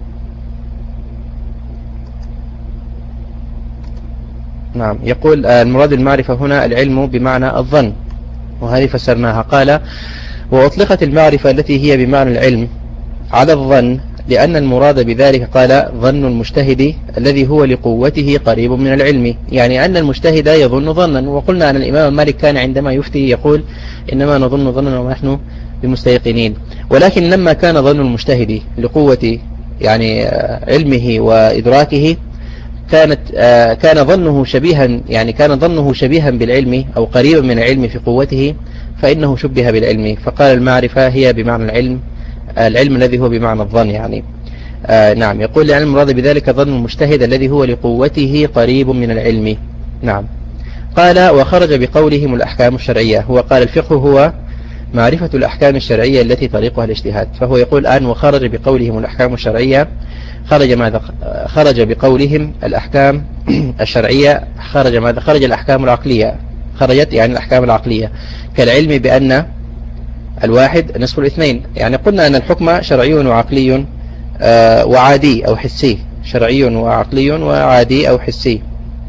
نعم يقول المراد بالمعرفة هنا العلم بمعنى الظن، وهذه فسرناها. قال وأطلقت المعرفة التي هي بمعنى العلم على الظن لأن المراد بذلك قال ظن المجتهد الذي هو لقوته قريب من العلم، يعني أن المجتهد يظن ظنا. وقلنا أن الإمام مالك كان عندما يفتي يقول إنما نظن ظنا ونحن بمستيقنين، ولكن لما كان ظن المجتهد لقوة يعني علمه وإدراكه كانت كان ظنه شبيها يعني كان ظنه شبيها بالعلم أو قريبا من العلم في قوته، فإنه شبه بالعلم، فقال المعرفة هي بمعنى العلم، العلم الذي هو بمعنى الظن يعني. آه نعم يقول لأن المراد بذلك ظن المجتهد الذي هو لقوته قريب من العلم. نعم قال وخرج بقولهم الأحكام الشرعية، هو قال الفقه هو معرفة الأحكام الشرعية التي طريقها الاجتهاد، فهو يقول الآن وخرج بقولهم الأحكام الشرعية، خرج ماذا؟ خرج بقولهم الأحكام الشرعية، خرج ماذا؟ خرج الأحكام العقلية، خرجت يعني الأحكام العقلية كالعلم بأن الواحد نصف الاثنين، يعني قلنا أن الحكم شرعي وعقلي آه وعادي أو حسي، شرعي وعقلي وعادي أو حسي.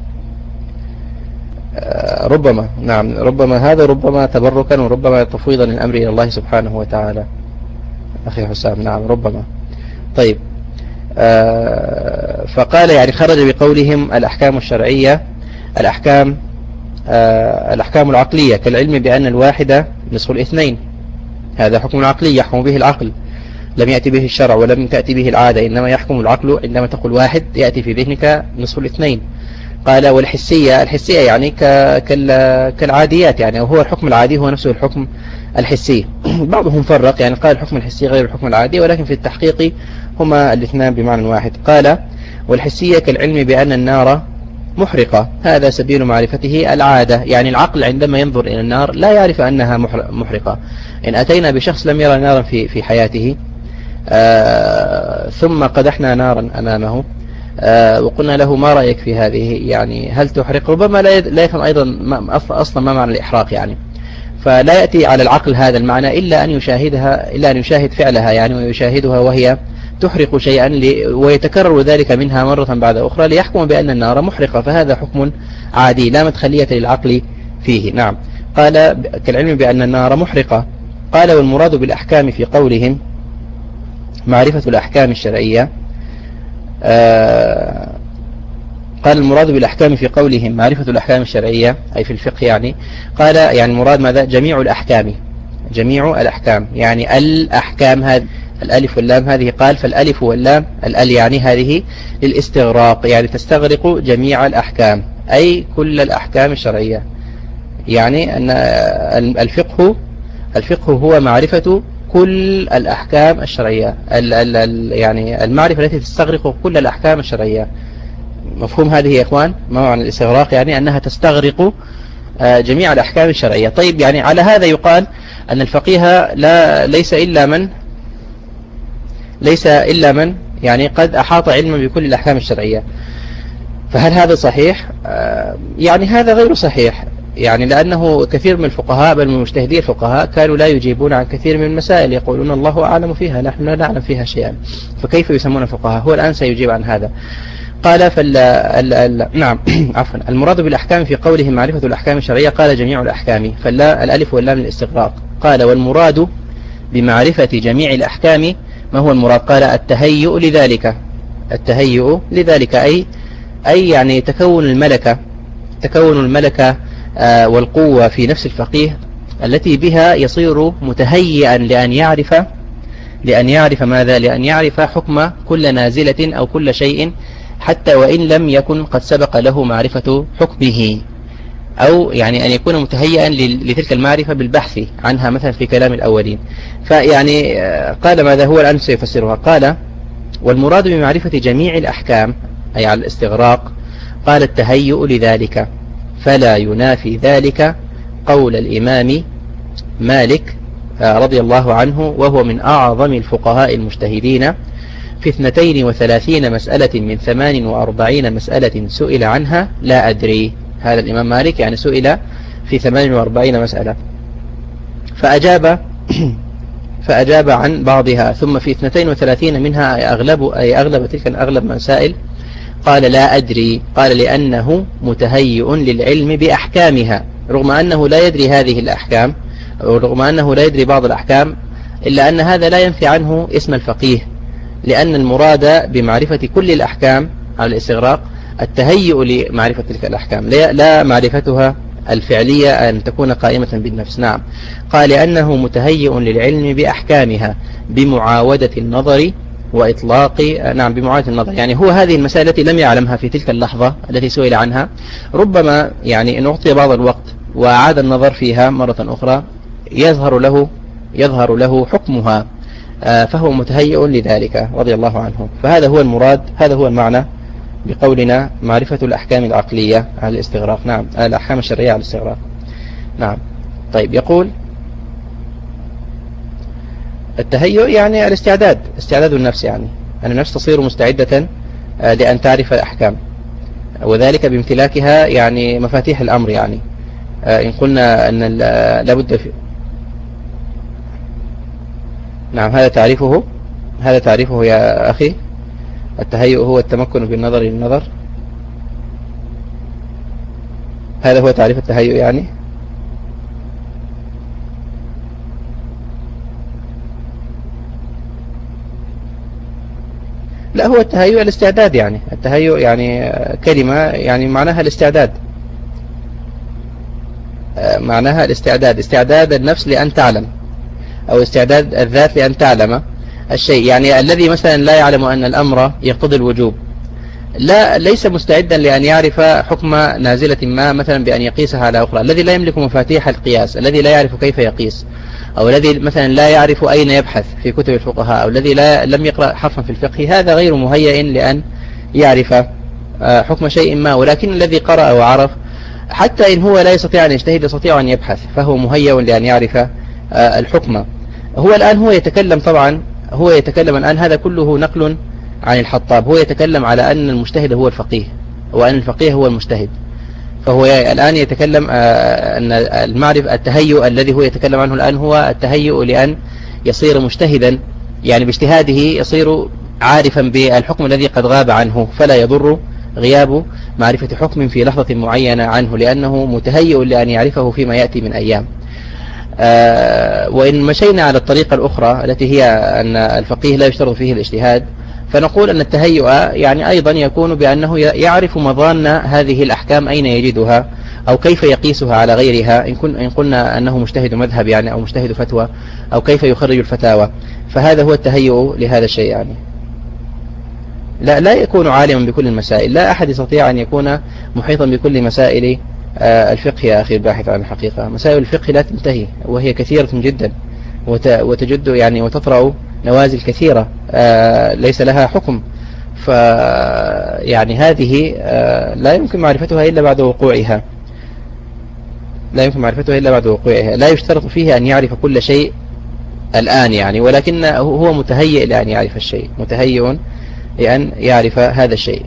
آه ربما نعم ربما هذا ربما تبركا وربما تفويضا الأمر إلى الله سبحانه وتعالى أخي حسام. نعم ربما. طيب آه فقال يعني خرج بقولهم الأحكام الشرعية الأحكام آه الأحكام العقلية كالعلم بأن الواحد نصف الاثنين، هذا حكم عقلي يحكم به العقل، لم يأتي به الشرع ولم تأتي به العادة، إنما يحكم العقل عندما تقول واحد يأتي في ذهنك نصف الاثنين. قال والحسية، الحسية يعني كالعاديات، يعني وهو الحكم العادي هو نفسه الحكم الحسي. بعضهم فرق يعني قال الحكم الحسي غير الحكم العادي، ولكن في التحقيق هما الاثنان بمعنى واحد. قال والحسية كالعلم بأن النار محرقة، هذا سبيل معرفته العادة، يعني العقل عندما ينظر إلى النار لا يعرف أنها محرقة. إن أتينا بشخص لم يرى نارا في في حياته آه ثم قدحنا نارا أمامه آه وقلنا له ما رأيك في هذه، يعني هل تحرق؟ ربما لا يفهم أيضا ما أصلا ما معنى الإحراق يعني، فلا يأتي على العقل هذا المعنى إلا أن يشاهدها إلا أن يشاهد فعلها يعني، ويشاهدها وهي تحرق شيئا ويتكرر ذلك منها مرة بعد أخرى ليحكم بأن النار محرقة، فهذا حكم عادي لا مدخلية للعقل فيه. نعم قال كالعلم بأن النار محرقة. قال والمراد بالأحكام في قولهم معرفة الأحكام الشرعية. آه قال المراد بالأحكام في قولهم معرفة الأحكام الشرعية أي في الفقه يعني. قال يعني المراد ماذا؟ جميع الأحكام، جميع الأحكام يعني الأحكام، هذه الألف واللام هذه قال فالألف واللام الأل يعني هذه للاستغراق، يعني تستغرق جميع الأحكام أي كل الأحكام الشرعية، يعني أن الفقه الفقه هو معرفة كل الأحكام الشرعية، ال ال ال يعني المعرفة التي تستغرق كل الأحكام الشرعية، مفهوم هذه يا إخوان؟ ما معنى الاستغراق؟ يعني أنها تستغرق جميع الأحكام الشرعية. طيب يعني على هذا يقال أن الفقيه لا ليس إلا من ليس إلا من يعني قد أحاط علما بكل الأحكام الشرعية. فهل هذا صحيح؟ يعني هذا غير صحيح، يعني لأنه كثير من الفقهاء بل من مجتهدي الفقهاء كانوا لا يجيبون عن كثير من المسائل، يقولون الله أعلم فيها، نحن لا نعلم فيها شيئا، فكيف يسمون فقهاء؟ هو الآن سيجيب عن هذا. قال فال ال... ال... نعم عفوا المراد بالأحكام في قوله معرفة الأحكام الشرعية قال جميع الأحكام، فاللا الألف واللام للاستغراق. قال والمراد بمعرفة جميع الأحكام ما هو المراد؟ قال التهيؤ لذلك، التهيؤ لذلك أي أي يعني تكون الملكة تكون الملكة آه والقوة في نفس الفقيه التي بها يصير متهيئا لأن يعرف لأن يعرف ماذا؟ لأن يعرف حكم كل نازلة أو كل شيء حتى وإن لم يكن قد سبق له معرفة حكمه، أو يعني أن يكون متهيئا لتلك المعرفة بالبحث عنها مثلا في كلام الأولين. فيعني قال ماذا هو الآن سيفسرها؟ قال والمراد بمعرفة جميع الأحكام أي على الاستغراق قال التهيؤ لذلك، فلا ينافي ذلك قول الإمام مالك رضي الله عنه وهو من أعظم الفقهاء المجتهدين في اثنتين وثلاثين مسألة من ثمان وأربعين مسألة سئل عنها لا أدري. هذا الإمام مالك يعني سئل في ثمان وأربعين مسألة فأجاب فأجاب عن بعضها، ثم في اثنتين وثلاثين منها أي أغلب, أي أغلب تلك الأغلب مسائل قال لا أدري. قال لأنه متهيئ للعلم بأحكامها، رغم أنه لا يدري هذه الأحكام، رغم أنه لا يدري بعض الأحكام، إلا أن هذا لا ينفي عنه اسم الفقيه، لأن المراد بمعرفة كل الأحكام على الاستغراق التهيؤ لمعرفة تلك الأحكام، لا معرفتها الفعلية أن تكون قائمة بالنفس. نعم قال لأنه متهيئ للعلم بأحكامها بمعاودة النظر وإطلاق نعم بمعاودة النظر، يعني هو هذه المسائل التي لم يعلمها في تلك اللحظة التي سئل عنها، ربما يعني إن أعطي بعض الوقت وأعاد النظر فيها مرة أخرى يظهر له يظهر له حكمها، فهو متهيئ لذلك رضي الله عنه. فهذا هو المراد، هذا هو المعنى بقولنا معرفة الأحكام العقلية على الاستغراق. نعم الأحكام الشرعية على الاستغراق. نعم طيب يقول التهيؤ يعني الاستعداد، استعداد النفس، يعني أن النفس تصير مستعدة لأن تعرف الأحكام، وذلك بامتلاكها يعني مفاتيح الأمر. يعني إن قلنا أن لابد في نعم هذا تعريفه هذا تعريفه يا أخي. التهيؤ هو التمكن بالنظر للنظر، هذا هو تعريف التهيؤ. يعني لا، هو التهيؤ الاستعداد، يعني التهيؤ يعني كلمة يعني معناها الاستعداد، معناها الاستعداد، استعداد النفس لأن تعلم، أو استعداد الذات لأن تعلم الشيء. يعني الذي مثلا لا يعلم أن الأمر يقتضي الوجوب لا ليس مستعدا لأن يعرف حكم نازلة ما مثلا بأن يقيسها على أخرى، الذي لا يملك مفاتيح القياس، الذي لا يعرف كيف يقيس، أو الذي مثلا لا يعرف أين يبحث في كتب الفقهاء، أو الذي لا لم يقرأ حرفا في الفقه، هذا غير مهيئ لأن يعرف حكم شيء ما. ولكن الذي قرأ وعرف حتى إن هو لا يستطيع أن يجتهد يستطيع أن يبحث، فهو مهيئ لأن يعرف الحكم. هو الآن هو يتكلم طبعا هو يتكلم الآن هذا كله نقل عن الحطاب، هو يتكلم على أن المجتهد هو الفقيه وأن الفقيه هو المجتهد، فهو الآن يتكلم أن المعرفة التهيؤ الذي هو يتكلم عنه الآن هو التهيؤ لأن يصير مجتهدا، يعني باجتهاده يصير عارفا بالحكم الذي قد غاب عنه، فلا يضر غياب معرفة حكم في لحظة معينة عنه، لأنه متهيئ لأن يعرفه فيما يأتي من أيام. آه وإن مشينا على الطريقة الأخرى التي هي أن الفقيه لا يشترط فيه الاجتهاد، فنقول أن التهيؤ يعني أيضا يكون بأنه يعرف مظان هذه الأحكام أين يجدها أو كيف يقيسها على غيرها، إن, كن إن قلنا أنه مجتهد مذهب يعني أو مجتهد فتوى، أو كيف يخرج الفتاوى، فهذا هو التهيؤ لهذا الشيء. يعني لا, لا يكون عالما بكل المسائل، لا أحد يستطيع أن يكون محيطا بكل مسائل الفقه يا أخي الباحث عن الحقيقة. مسائل الفقه لا تنتهي وهي كثيرة جدا، وتجد يعني وتطرأ نوازل كثيرة ليس لها حكم، ف يعني هذه لا يمكن معرفتها إلا بعد وقوعها، لا يمكن معرفتها إلا بعد وقوعها. لا يشترط فيه أن يعرف كل شيء الآن يعني، ولكن هو متهيئ لأن يعرف الشيء، متهيئ لأن يعرف هذا الشيء.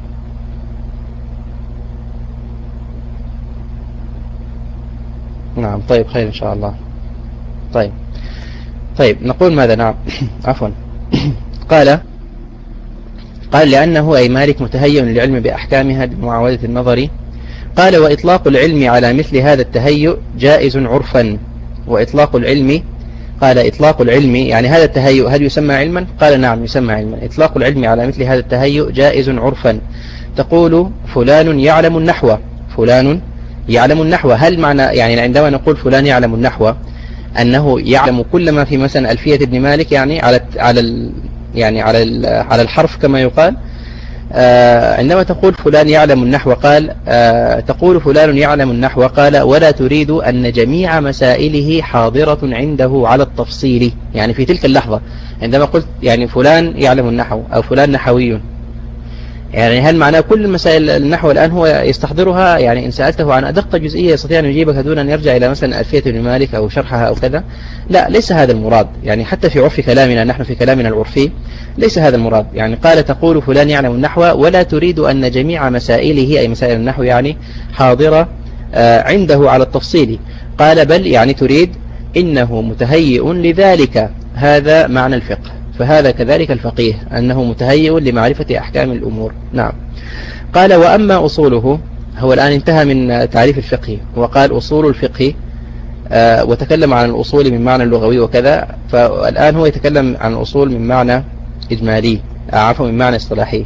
نعم. طيب خير إن شاء الله. طيب طيب نقول ماذا؟ نعم عفوا قال قال لأنه أي مالك متهيئ للعلم بأحكامها بمعاودة النظر. قال وإطلاق العلم على مثل هذا التهيؤ جائز عرفا. وإطلاق العلم، قال إطلاق العلم يعني هذا التهيؤ هل يسمى علما؟ قال نعم يسمى علما. إطلاق العلم على مثل هذا التهيؤ جائز عرفا. تقول فلان يعلم النحو، فلان يعلم النحو. هل معنى يعني عندما نقول فلان يعلم النحو أنه يعلم كل ما في مثلا ألفية ابن مالك يعني على على ال يعني على ال على الحرف كما يقال؟ آه عندما تقول فلان يعلم النحو قال آه تقول فلان يعلم النحو قال ولا تريد أن جميع مسائله حاضرة عنده على التفصيل. يعني في تلك اللحظة عندما قلت يعني فلان يعلم النحو أو فلان نحوي، يعني هل معناه كل مسائل النحو الآن هو يستحضرها؟ يعني إن سألته عن أدق جزئية يستطيع أن يجيبك دون أن يرجع إلى مثلا ألفية ابن مالك أو شرحها أو كذا؟ لا، ليس هذا المراد. يعني حتى في عرف كلامنا نحن في كلامنا العرفي ليس هذا المراد. يعني قال تقول فلان يعلم النحو ولا تريد أن جميع مسائله أي مسائل النحو يعني حاضرة عنده على التفصيل. قال بل يعني تريد إنه متهيئ لذلك. هذا معنى الفقه. فهذا كذلك الفقيه أنه متهيئ لمعرفة أحكام الأمور. نعم. قال وأما أصوله، هو الآن انتهى من تعريف الفقه وقال أصول الفقه آه وتكلم عن الأصول من معنى اللغوي وكذا، فالآن هو يتكلم عن الأصول من معنى إجمالي، عفوا من معنى اصطلاحي.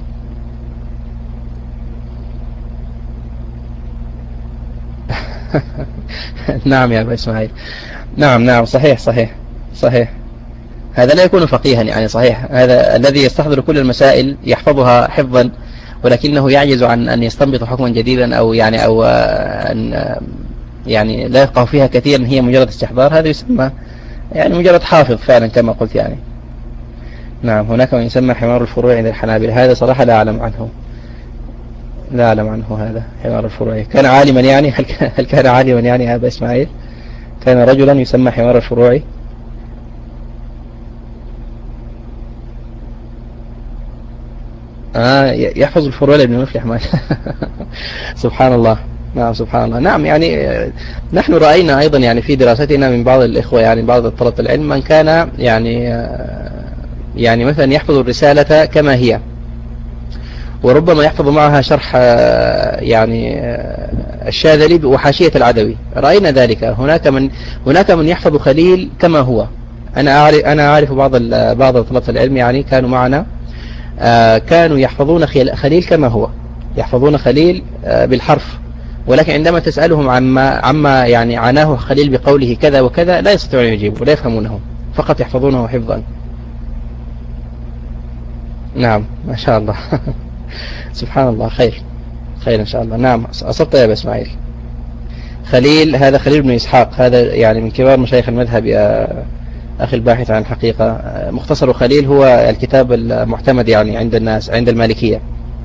نعم يا أبا إسماعيل. نعم نعم صحيح صحيح صحيح. هذا لا يكون فقيها يعني صحيح. هذا الذي يستحضر كل المسائل يحفظها حفظا ولكنه يعجز عن أن يستنبط حكما جديدا أو يعني أو أن يعني لا يفقه فيها كثيرا، هي مجرد استحضار، هذا يسمى يعني مجرد حافظ فعلا كما قلت يعني. نعم. هناك من يسمى حمار الفروع عند الحنابلة، هذا صراحة لا أعلم عنه، لا أعلم عنه هذا حمار الفروع. كان عالما يعني؟ هل كان عالما يعني يا أبا إسماعيل؟ كان رجلا يسمى حمار الفروع؟ آه يحفظ الفروع لابن مفلح ما سبحان الله. نعم سبحان الله. نعم يعني نحن رأينا أيضا يعني في دراستنا من بعض الإخوة يعني بعض طلبة العلم من كان يعني يعني مثلا يحفظ الرسالة كما هي وربما يحفظ معها شرح يعني الشاذلي وحاشية العدوي، رأينا ذلك. هناك من هناك من يحفظ خليل كما هو. أنا أعرف أنا أعرف بعض بعض طلبة العلم يعني كانوا معنا آه كانوا يحفظون خليل كما هو، يحفظون خليل آه بالحرف، ولكن عندما تسألهم عما عما يعني عناه خليل بقوله كذا وكذا لا يستطيعون يجيبوا، لا يفهمونه، فقط يحفظونه حفظا. نعم ما شاء الله. سبحان الله. خير خير إن شاء الله. نعم أصبت يا أبا إسماعيل. خليل هذا خليل بن إسحاق، هذا يعني من كبار مشايخ المذهب يا أخي الباحث عن الحقيقة. مختصر خليل هو الكتاب المعتمد يعني عند الناس عند المالكية.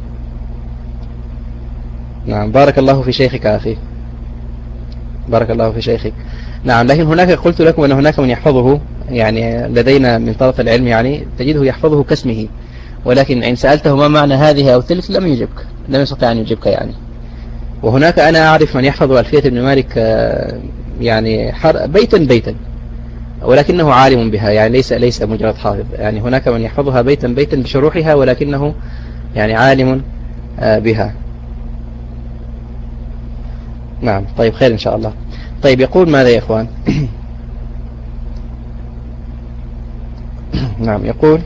نعم. بارك الله في شيخك أخي، بارك الله في شيخك. نعم. لكن هناك قلت لكم أن هناك من يحفظه يعني لدينا من طلبة العلم يعني تجده يحفظه كاسمه، ولكن إن سألته ما معنى هذه أو تلك لم يجبك، لم يستطيع أن يجيبك يعني. وهناك أنا أعرف من يحفظ ألفية ابن مالك يعني بيتا بيتا ولكنه عالم بها، يعني ليس ليس مجرد حافظ. يعني هناك من يحفظها بيتا بيتا بشروحها ولكنه يعني عالم بها. نعم. طيب خير إن شاء الله. طيب يقول ماذا يا إخوان؟ نعم يقول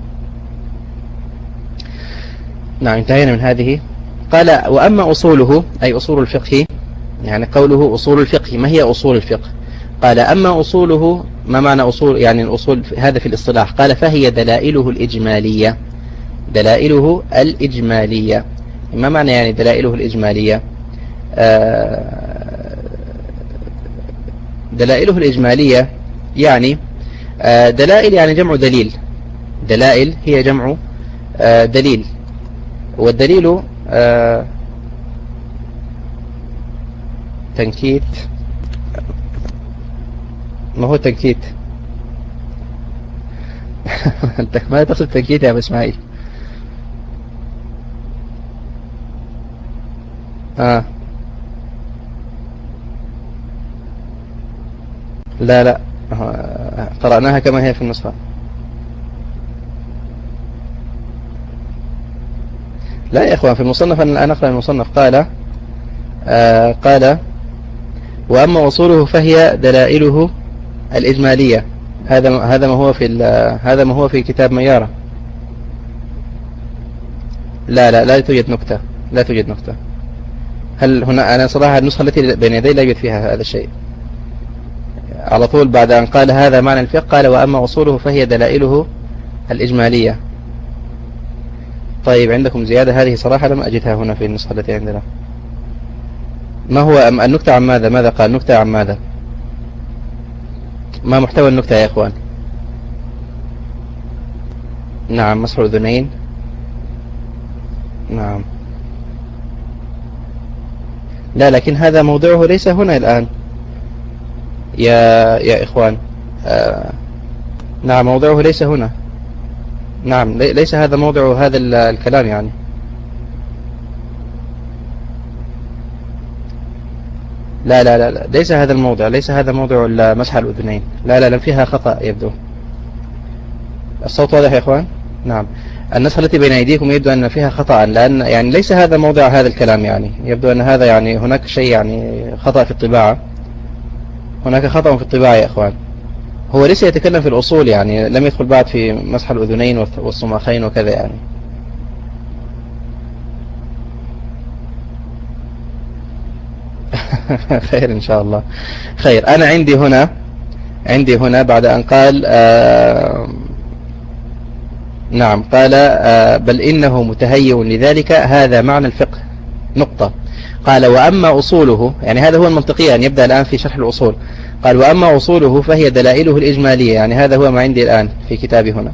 نعم انتهينا من هذه. قال وأما أصوله أي أصول الفقه، يعني قوله أصول الفقه، ما هي أصول الفقه؟ قال أما أصوله، ما معنى أصول يعني الأصول هذا في الاصطلاح؟ قال فهي دلائله الإجمالية، دلائله الإجمالية. ما معنى يعني دلائله الإجمالية؟ دلائله الإجمالية يعني دلائل يعني جمع دليل، دلائل هي جمع دليل. والدليل آه تنكيت. ما هو تنكيت؟ انت ما تقصد تنكيت يا ابو اسماعيل؟ اه لا لا، آه، قرأناها كما هي في النسخة. لا يا إخوان، في المصنف أنا الآن أقرأ المصنف. قال آه قال وأما وصوله فهي دلائله الإجمالية. هذا هذا ما هو في هذا ما هو في كتاب ميارة. لا لا لا توجد نكتة، لا توجد نكتة. هل هنا أنا صراحة النسخة التي بين يدي لا يوجد فيها هذا الشيء. على طول بعد أن قال هذا معنى الفقه قال وأما وصوله فهي دلائله الإجمالية. طيب عندكم زيادة؟ هذه صراحة لم أجدها هنا في النسخة التي عندنا. ما هو النكتة عن ماذا؟ ماذا قال؟ نكتة عن ماذا؟ ما محتوى النكتة يا إخوان؟ نعم، مسح الأذنين. نعم، لا لكن هذا موضعه ليس هنا الآن يا يا إخوان. آه نعم، موضعه ليس هنا. نعم، ليس هذا موضع هذا الكلام يعني. لا لا لا لا، ليس هذا الموضع، ليس هذا موضع مسح الأذنين. لا لا لا، فيها خطأ يبدو. الصوت واضح يا إخوان؟ نعم، النسخة التي بين أيديكم يبدو أن فيها خطأ، لأن يعني ليس هذا موضع هذا الكلام يعني. يبدو أن هذا يعني هناك شيء يعني خطأ في الطباعة. هناك خطأ في الطباعة يا إخوان. هو ليس يتكلم في الأصول يعني، لم يدخل بعد في مسح الأذنين والصماخين وكذا يعني. خير إن شاء الله. خير، أنا عندي هنا عندي هنا بعد أن قال آه نعم قال آه بل إنه متهيئ لذلك، هذا معنى الفقه نقطة. قال وأما أصوله، يعني هذا هو المنطقي أن يبدأ الآن في شرح الأصول. قال وأما أصوله فهي دلائله الإجمالية، يعني هذا هو ما عندي الآن في كتابي هنا.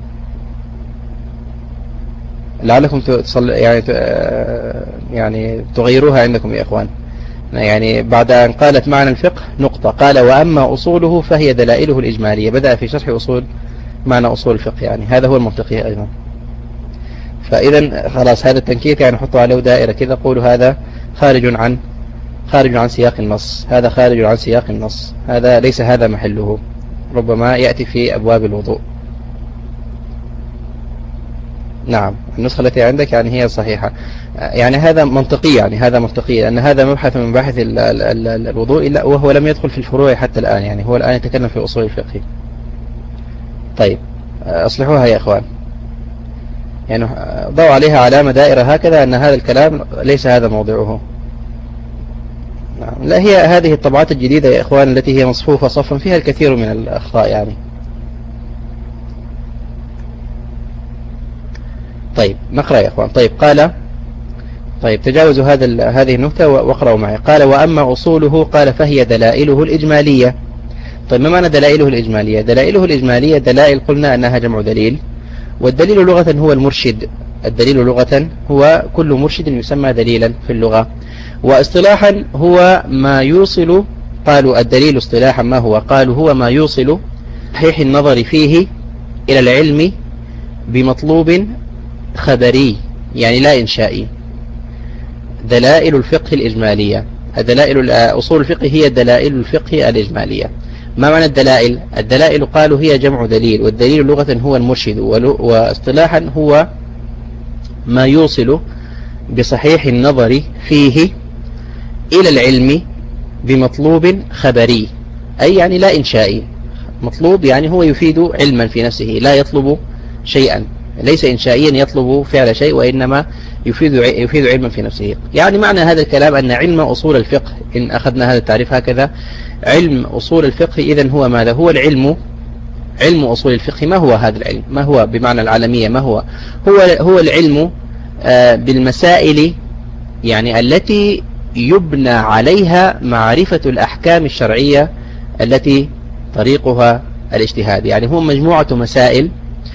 لعلكم تصل يعني يعني تغيروها عندكم يا إخوان. يعني بعد أن قالت معنى الفقه نقطة، قال وأما أصوله فهي دلائله الإجمالية، بدأ في شرح أصول معنى أصول الفقه، يعني هذا هو المنطقي أيضا. فإذا خلاص هذا التنكيت يعني نحطه عليه دائرة كذا، قولوا هذا خارج عن خارج عن سياق النص، هذا خارج عن سياق النص، هذا ليس هذا محله، ربما يأتي في أبواب الوضوء. نعم، النسخة التي عندك يعني هي صحيحة، يعني هذا منطقي، يعني هذا منطقي لأن هذا مبحث من مباحث الوضوء، إلا وهو لم يدخل في الفروع حتى الآن، يعني هو الآن يتكلم في أصول الفقه. طيب أصلحوها يا إخوان، يعني ضعوا عليها علامة دائرة هكذا أن هذا الكلام ليس هذا موضعه. نعم، لا هي هذه الطبعات الجديدة يا إخوان التي هي مصفوفة صفا فيها الكثير من الأخطاء يعني. طيب نقرأ يا إخوان. طيب قال طيب تجاوزوا هذا هذه النكتة واقرأوا معي. قال وأما أصوله قال فهي دلائله الإجمالية. طيب ما معنى دلائله الإجمالية؟ دلائله الإجمالية دلائل قلنا أنها جمع دليل، والدليل لغة هو المرشد. الدليل لغة هو كل مرشد يسمى دليلا في اللغة، واصطلاحا هو ما يوصل. قالوا الدليل اصطلاحا ما هو؟ قالوا هو ما يوصل صحيح النظر فيه إلى العلم بمطلوب خبري، يعني لا إنشائي. دلائل الفقه الإجمالية، الدلائل أصول الفقه هي دلائل الفقه الإجمالية. ما معنى الدلائل؟ الدلائل قالوا هي جمع دليل، والدليل لغة هو المرشد، واصطلاحا هو ما يوصل بصحيح النظر فيه إلى العلم بمطلوب خبري، أي يعني لا إنشائي. مطلوب يعني هو يفيد علما في نفسه، لا يطلب شيئا، ليس إنشائيا يطلب فعل شيء، وإنما يفيد يفيد علما في نفسه. يعني معنى هذا الكلام أن علم أصول الفقه، إن أخذنا هذا التعريف هكذا، علم أصول الفقه إذن هو ماذا؟ هو العلم، علم أصول الفقه. ما هو هذا العلم؟ ما هو بمعنى العالمية؟ ما هو؟ هو هو العلم بالمسائل يعني التي يبنى عليها معرفة الأحكام الشرعية التي طريقها الاجتهاد. يعني هو مجموعة مسائل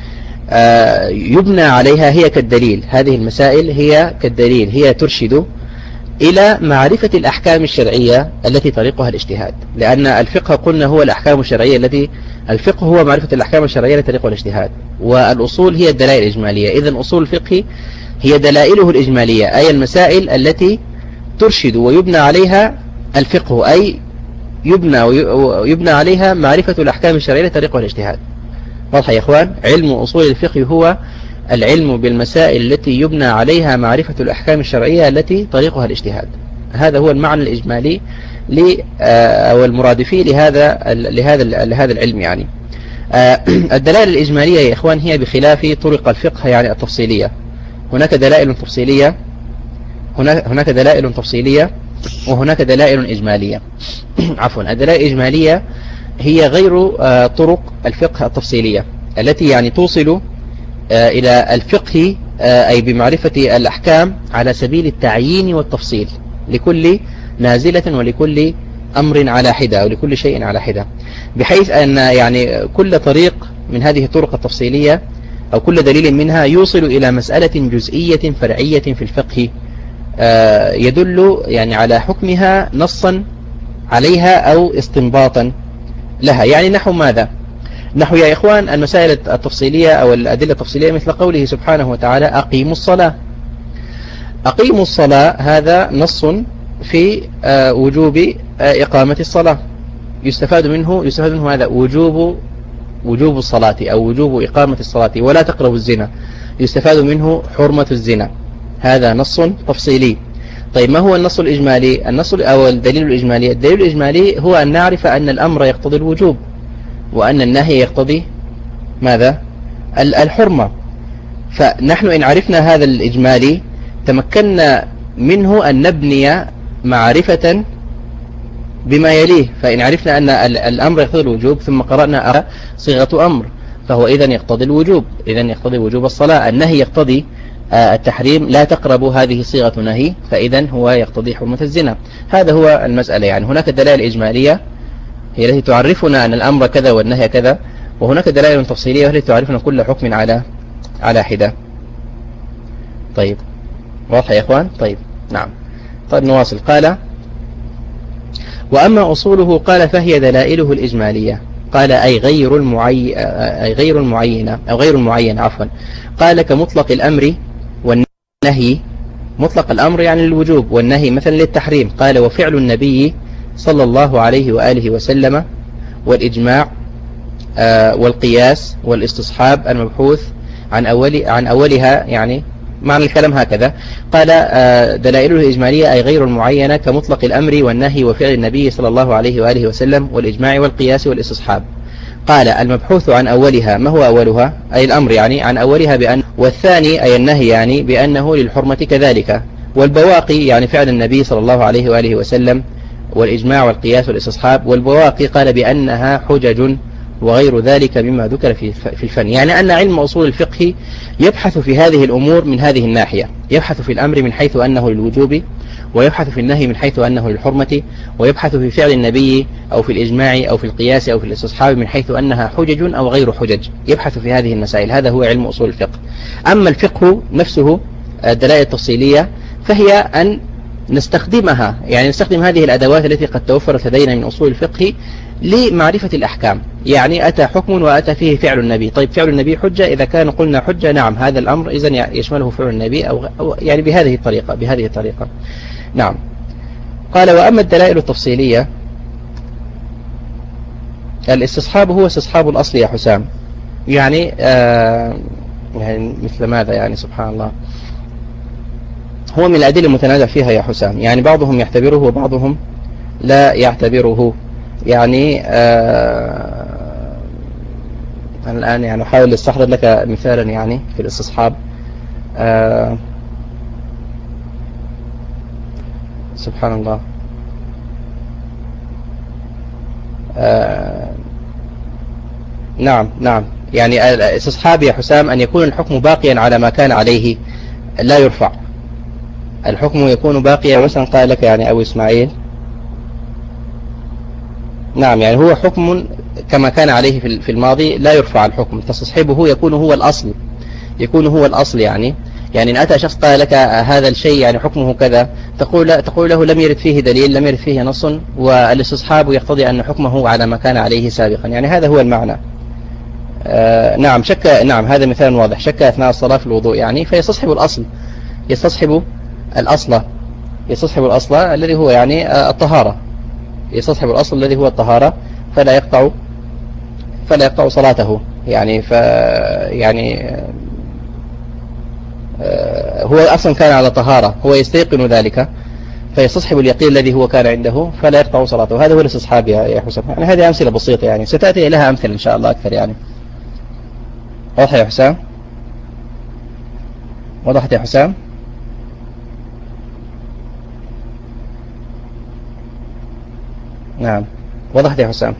يبنى عليها، هي كالدليل. هذه المسائل هي كالدليل، هي ترشد إلى معرفة الأحكام الشرعية التي طريقها الاجتهاد، لأن الفقه قلنا هو الأحكام الشرعية التي الفقه هو معرفة الأحكام الشرعية التي طريقها الاجتهاد، والأصول هي الدلائل الإجمالية. إذن أصول الفقه هي دلائله الإجمالية، أي المسائل التي ترشد ويبنى عليها الفقه، أي يبنى ويبنى عليها معرفة الأحكام الشرعية التي طريقها الاجتهاد. واضح يا إخوان؟ علم أصول الفقه هو العلم بالمسائل التي يبنى عليها معرفة الأحكام الشرعية التي طريقها الاجتهاد. هذا هو المعنى الإجمالي أو المرادفي لهذا لهذا لهذا العلم يعني. الدلائل الإجمالية يا إخوان هي بخلاف طرق الفقه يعني التفصيلية. هناك دلائل تفصيلية هناك هناك دلائل تفصيلية وهناك دلائل إجمالية. عفوا، الدلائل الإجمالية هي غير طرق الفقه التفصيلية التي يعني توصل إلى الفقه، أي بمعرفة الأحكام على سبيل التعيين والتفصيل لكل نازلة ولكل أمر على حدة أو لكل شيء على حدة، بحيث أن يعني كل طريق من هذه الطرق التفصيلية أو كل دليل منها يوصل إلى مسألة جزئية فرعية في الفقه يدل يعني على حكمها نصا عليها أو استنباطا لها. يعني نحو ماذا؟ نحو يا إخوان المسائل التفصيلية أو الأدلة التفصيلية مثل قوله سبحانه وتعالى أقيموا الصلاة. أقيموا الصلاة هذا نص في وجوب إقامة الصلاة، يستفاد منه يستفاد منه هذا وجوب وجوب الصلاة أو وجوب إقامة الصلاة. ولا تقربوا الزنا يستفاد منه حرمة الزنا، هذا نص تفصيلي. طيب ما هو النص الإجمالي؟ النص أو الدليل الإجمالي الدليل الإجمالي هو أن نعرف أن الأمر يقتضي الوجوب وأن النهي يقتضي ماذا؟ الحرمة. فنحن إن عرفنا هذا الإجمالي تمكنا منه أن نبني معرفة بما يليه. فإن عرفنا أن الأمر يقتضي الوجوب ثم قرأنا صيغة أمر فهو إذن يقتضي الوجوب، إذن يقتضي وجوب الصلاة. النهي يقتضي التحريم، لا تقربوا، هذه صيغة نهي، فإذن هو يقتضي حرمة الزنا. هذا هو المسألة يعني. هناك دلائل إجمالية هي التي تعرفنا أن الأمر كذا والنهي كذا، وهناك دلائل تفصيلية وهي التي تعرفنا كل حكم على على حدة. طيب واضح يا إخوان؟ طيب نعم. طيب نواصل. قال وأما أصوله قال فهي دلائله الإجمالية. قال أي غير المعي أي غير المعينة أو غير المعين عفوا. قال كمطلق الأمر والنهي. مطلق الأمر يعني للوجوب والنهي مثلا للتحريم. قال وفعل النبي صلى الله عليه وآله وسلم والإجماع والقياس والاستصحاب المبحوث عن أول عن أولها يعني معنى الكلام هكذا. قال دلائله الإجمالية أي غير المعينة كمطلق الأمر والنهي وفعل النبي صلى الله عليه وآله وسلم والإجماع والقياس والاستصحاب. قال المبحوث عن أولها، ما هو أولها؟ أي الأمر يعني عن أولها بأن، والثاني أي النهي يعني بأنه للحرمة كذلك، والبواقي يعني فعل النبي صلى الله عليه وآله وسلم والإجماع والقياس والاستصحاب. والبواقي قال بأنها حجج وغير ذلك مما ذكر في في الفن. يعني أن علم أصول الفقه يبحث في هذه الأمور من هذه الناحية، يبحث في الأمر من حيث أنه للوجوب، ويبحث في النهي من حيث أنه للحرمة، ويبحث في فعل النبي أو في الإجماع أو في القياس أو في الاستصحاب من حيث أنها حجج أو غير حجج، يبحث في هذه المسائل. هذا هو علم أصول الفقه. أما الفقه نفسه الدلائل التفصيلية فهي أن نستخدمها، يعني نستخدم هذه الأدوات التي قد توفرت لدينا من أصول الفقه لمعرفة الأحكام. يعني أتى حكم وأتى فيه فعل النبي، طيب فعل النبي حجة، إذا كان قلنا حجة نعم هذا الأمر إذن يشمله فعل النبي أو, أو يعني بهذه الطريقة بهذه الطريقة نعم. قال وأما الدلائل التفصيلية الاستصحاب هو استصحاب الأصل يا حسام. يعني آه يعني مثل ماذا يعني سبحان الله، هو من الأدلة المتنازع فيها يا حسام. يعني بعضهم يعتبره وبعضهم لا يعتبره. يعني آه الآن يعني أحاول استحضر لك مثالا يعني في الاستصحاب. آه سبحان الله. آه نعم نعم يعني الاستصحاب يا حسام أن يكون الحكم باقيا على ما كان عليه لا يرفع. الحكم يكون باقيا. مثلا قال لك يعني أبو إسماعيل نعم يعني هو حكم كما كان عليه في الماضي لا يرفع الحكم، فاستصحابه يكون هو الأصل، يكون هو الأصل يعني يعني إن أتى شخص قال لك هذا الشيء يعني حكمه كذا، تقول تقول له لم يرد فيه دليل، لم يرد فيه نص، والاستصحاب يقتضي أن حكمه على ما كان عليه سابقا، يعني هذا هو المعنى. آه نعم شك، نعم هذا مثال واضح، شك أثناء الصلاة في الوضوء يعني فيستصحب الأصل، يستصحب الأصل يستصحب الأصل الذي هو يعني آه الطهارة، يستصحب الأصل الذي هو الطهارة، فلا يقطع فلا يقطع صلاته يعني ف يعني آه هو أصلا كان على طهارة، هو يستيقن ذلك فيستصحب اليقين الذي هو كان عنده فلا يقطع صلاته. هذا هو الاستصحاب يا حسام. يعني هذه أمثلة بسيطة يعني ستأتي لها أمثلة إن شاء الله أكثر يعني. واضح يا حسام؟ وضحت يا حسام؟ نعم وضحت يا حسام.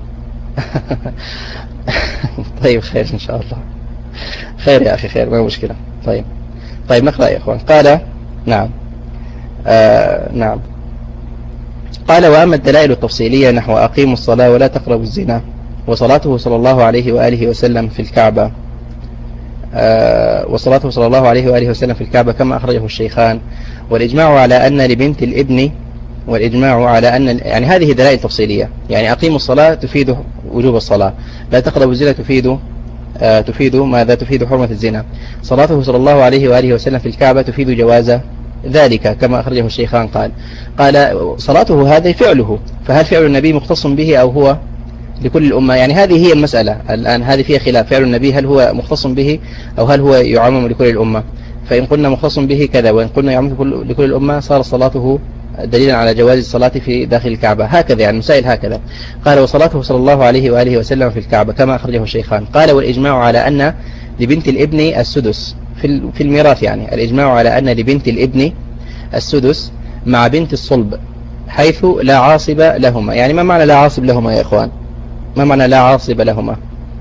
طيب خير إن شاء الله، خير يا أخي خير، ما مشكلة. طيب طيب نقرأ يا إخوان. قال نعم آه نعم قال وأما الدلائل التفصيلية نحو أقيموا الصلاة ولا تقربوا الزنا، وصلاته صلى الله عليه وآله وسلم في الكعبة آه وصلاته صلى الله عليه وآله وسلم في الكعبة كما أخرجه الشيخان، والإجماع على أن لبنت الابن والإجماع على أن يعني هذه دلائل تفصيلية، يعني أقيموا الصلاة تفيد وجوب الصلاة، لا تقربوا الزنا تفيد آه تفيد ماذا؟ تفيد حرمة الزنا. صلاته صلى الله عليه وآله وسلم في الكعبة تفيد جواز ذلك كما أخرجه الشيخان. قال قال صلاته هذه فعله، فهل فعل النبي مختص به أو هو لكل الأمة؟ يعني هذه هي المسألة الآن، هذه فيها خلاف، فعل النبي هل هو مختص به أو هل هو يعمم لكل الأمة؟ فإن قلنا مختص به كذا وإن قلنا يعمم لكل الأمة صار صلاته دليلا على جواز الصلاة في داخل الكعبة. هكذا يعني مسائل هكذا. قال وصلاته صلى الله عليه وآله وسلم في الكعبة كما أخرجه الشيخان. قال والإجماع على أن لبنت الابن السدس في في الميراث، يعني الإجماع على أن لبنت الابن السدس مع بنت الصلب حيث لا عاصب لهما. يعني ما معنى لا عاصب لهما يا إخوان؟ ما معنى لا عاصب لهما؟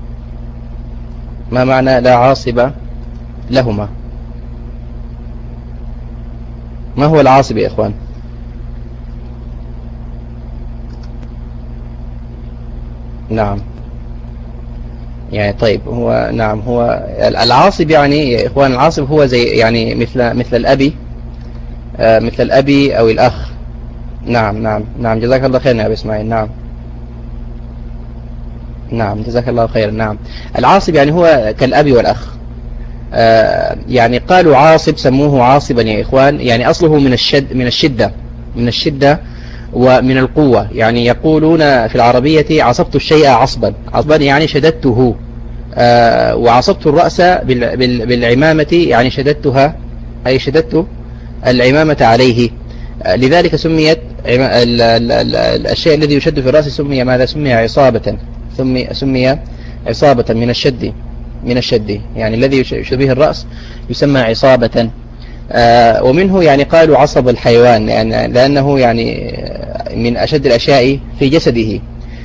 ما معنى لا عاصب لهما؟ ما هو العاصب يا إخوان؟ نعم يعني طيب هو نعم هو العاصب يعني يا إخوان، العاصب هو زي يعني مثل مثل الأبي آه مثل الأبي أو الأخ. نعم نعم نعم جزاك الله خير يا أبي إسماعيل. نعم نعم جزاك الله خير. نعم العاصب يعني هو كالأبي والأخ. آه يعني قالوا عاصب سموه عاصبا يا إخوان، يعني أصله من الشد من الشدة من الشدة ومن القوة. يعني يقولون في العربية عصبت الشيء عصبا، عصبا يعني شددته. آه وعصبت الرأس بالعمامة يعني شددتها، أي شددت العمامة عليه. آه لذلك سميت الشيء الذي يشد في الرأس سمي ماذا؟ سمي عصابة، سمي, سمي عصابة من الشد من الشد يعني الذي يشبه الرأس يسمى عصابة. آه ومنه يعني قالوا عصب الحيوان يعني لأنه يعني من أشد الأشياء في جسده.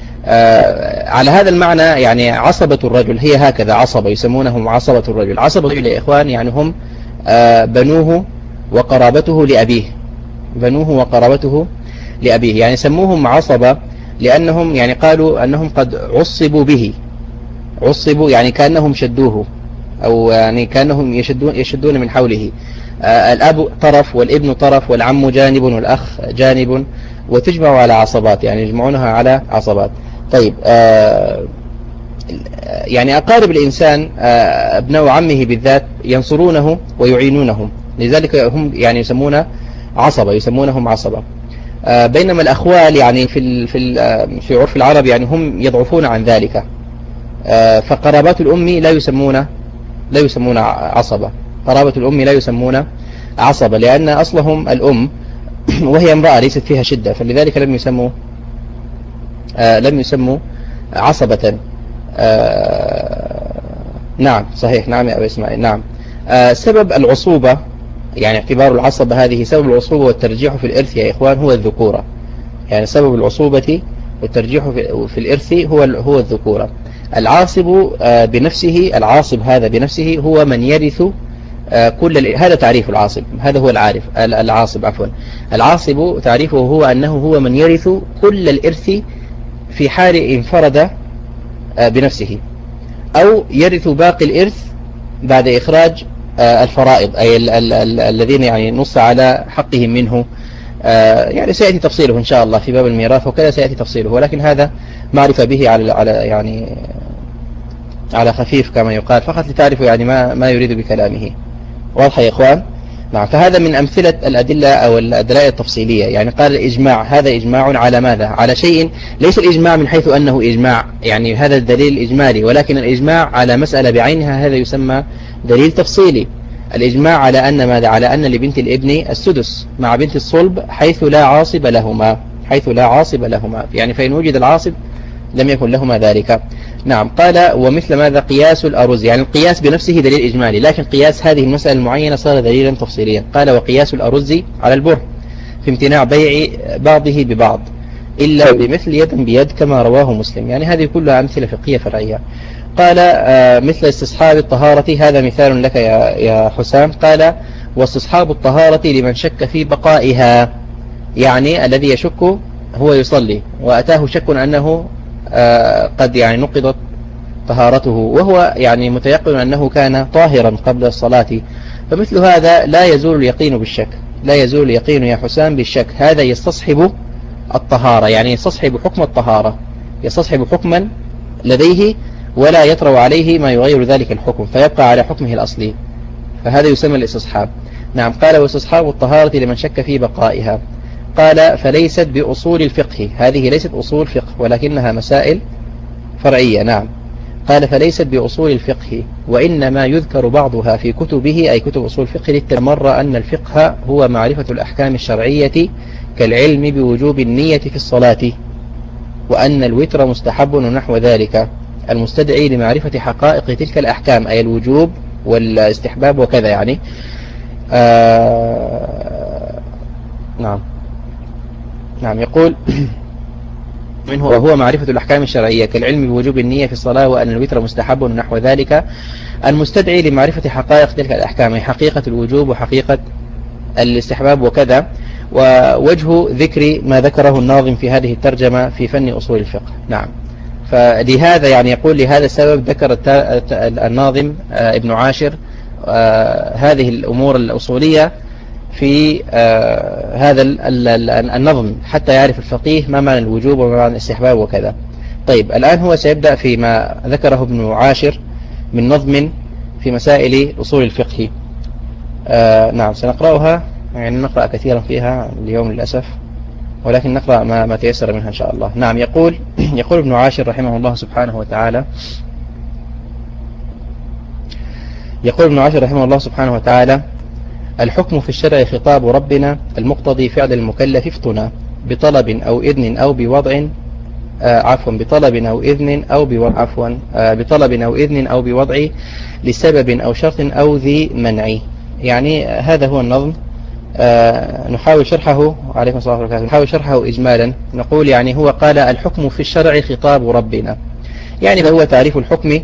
آه على هذا المعنى يعني عصبة الرجل هي هكذا، عصبة يسمونهم عصبة الرجل. عصبة الرجل يا إخوان يعني هم آه بنوه وقرابته لأبيه، بنوه وقرابته لأبيه، يعني سموهم عصبة لأنهم يعني قالوا أنهم قد عصبوا به، عصبوا يعني كأنهم شدوه أو يعني كأنهم يشدون, يشدون من حوله. آه الأب طرف والابن طرف والعم جانب والأخ جانب، وتجمع على عصبات يعني يجمعونها على عصبات. طيب آه يعني أقارب الإنسان آه ابناء عمه بالذات ينصرونه ويعينونه، لذلك هم يعني يسمون عصبة يسمونهم عصبة. آه بينما الأخوال يعني في في في عرف العرب يعني هم يضعفون عن ذلك. آه فقرابات الأم لا يسمون لا يسمون عصبة، قرابة الأم لا يسمون عصبة لأن أصلهم الأم وهي امرأة ليست فيها شدة، فلذلك لم يسموا آه لم يسموا عصبة. آه نعم صحيح. نعم يا أبي إسماعيل. نعم آه سبب العصوبة يعني اعتبار العصبة هذه سبب العصوبة والترجيح في الإرث يا إخوان هو الذكورة، يعني سبب العصوبة والترجيح في الإرث هو هو الذكورة. العاصب آه بنفسه العاصب هذا بنفسه هو من يرث آه كل، هذا تعريف العاصب، هذا هو العارف العاصب عفوا. العاصب تعريفه هو أنه هو من يرث كل الإرث في حال انفرد بنفسه، أو يرث باقي الإرث بعد إخراج الفرائض، أي ال ال ال الذين يعني نص على حقهم منه. يعني سيأتي تفصيله إن شاء الله في باب الميراث وكذا سيأتي تفصيله، ولكن هذا معرفة به على على يعني على خفيف كما يقال، فقط لتعرفوا يعني ما ما يريد بكلامه. واضح يا إخوان؟ نعم. فهذا من أمثلة الأدلة أو الدلائل التفصيلية. يعني قال الإجماع، هذا إجماع على ماذا؟ على شيء ليس الإجماع من حيث أنه إجماع يعني هذا الدليل الإجمالي، ولكن الإجماع على مسألة بعينها، هذا يسمى دليل تفصيلي. الإجماع على أن ماذا؟ على أن لبنت الابن السدس مع بنت الصلب حيث لا عاصب لهما، حيث لا عاصب لهما، يعني فإن وجد العاصب لم يكن لهما ذلك. نعم. قال ومثل ماذا؟ قياس الأرز، يعني القياس بنفسه دليل إجمالي، لكن قياس هذه المسألة المعينة صار دليلا تفصيليا. قال وقياس الأرز على البر في امتناع بيع بعضه ببعض إلا بمثل يدا بيد كما رواه مسلم. يعني هذه كلها أمثلة فقهية فرعية. قال آه مثل استصحاب الطهارة، هذا مثال لك يا, يا حسام. قال واستصحاب الطهارة لمن شك في بقائها، يعني الذي يشك هو يصلي وأتاه شك أنه آه قد يعني نقضت طهارته، وهو يعني متيقن أنه كان طاهرا قبل الصلاة، فمثل هذا لا يزول اليقين بالشك، لا يزول اليقين يا حسام بالشك. هذا يستصحب الطهارة، يعني يستصحب حكم الطهارة، يستصحب حكما لديه ولا يطرأ عليه ما يغير ذلك الحكم فيبقى على حكمه الأصلي، فهذا يسمى الاستصحاب. نعم. قال واستصحاب الطهارة لمن شك في بقائها. قال فليست بأصول الفقه، هذه ليست أصول فقه ولكنها مسائل فرعية. نعم. قال فليست بأصول الفقه وإنما يذكر بعضها في كتبه، أي كتب أصول الفقه، للتمر أن الفقه هو معرفة الأحكام الشرعية كالعلم بوجوب النية في الصلاة، وأن الوتر مستحب ونحو ذلك، المستدعي لمعرفة حقائق تلك الأحكام، أي الوجوب والاستحباب وكذا يعني. آه نعم. نعم. يقول منه وهو معرفة الأحكام الشرعية كالعلم بوجوب النية في الصلاة، وأن الوتر مستحب ونحو ذلك، المستدعي لمعرفة حقائق تلك الأحكام، حقيقة الوجوب وحقيقة الاستحباب وكذا. ووجه ذكر ما ذكره الناظم في هذه الترجمة في فن أصول الفقه. نعم. فلهذا يعني يقول لهذا السبب ذكر الناظم ابن عاشر هذه الأمور الأصولية في هذا النظم حتى يعرف الفقيه ما معنى الوجوب وما معنى الاستحباب وكذا. طيب الآن هو سيبدأ فيما ذكره ابن عاشر من نظم في مسائل أصول الفقه. نعم سنقرأها، يعني نقرأ كثيرا فيها اليوم للأسف، ولكن نقرأ ما, ما تيسر منها إن شاء الله. نعم. يقول يقول ابن عاشر رحمه الله سبحانه وتعالى يقول ابن عاشر رحمه الله سبحانه وتعالى الحكم في الشرع خطاب ربنا المقتضي فعل المكلف افتنا بطلب أو إذن أو بوضع آه عفوا بطلب أو إذن أو بوضع عفوا آه بطلب أو إذن أو بوضع لسبب أو شرط أو ذي منع. يعني هذا هو النظم. آه نحاول شرحه عليكم الصلاة والسلام نحاول شرحه إجمالا. نقول يعني هو قال الحكم في الشرع خطاب ربنا، يعني هو تعريف الحكم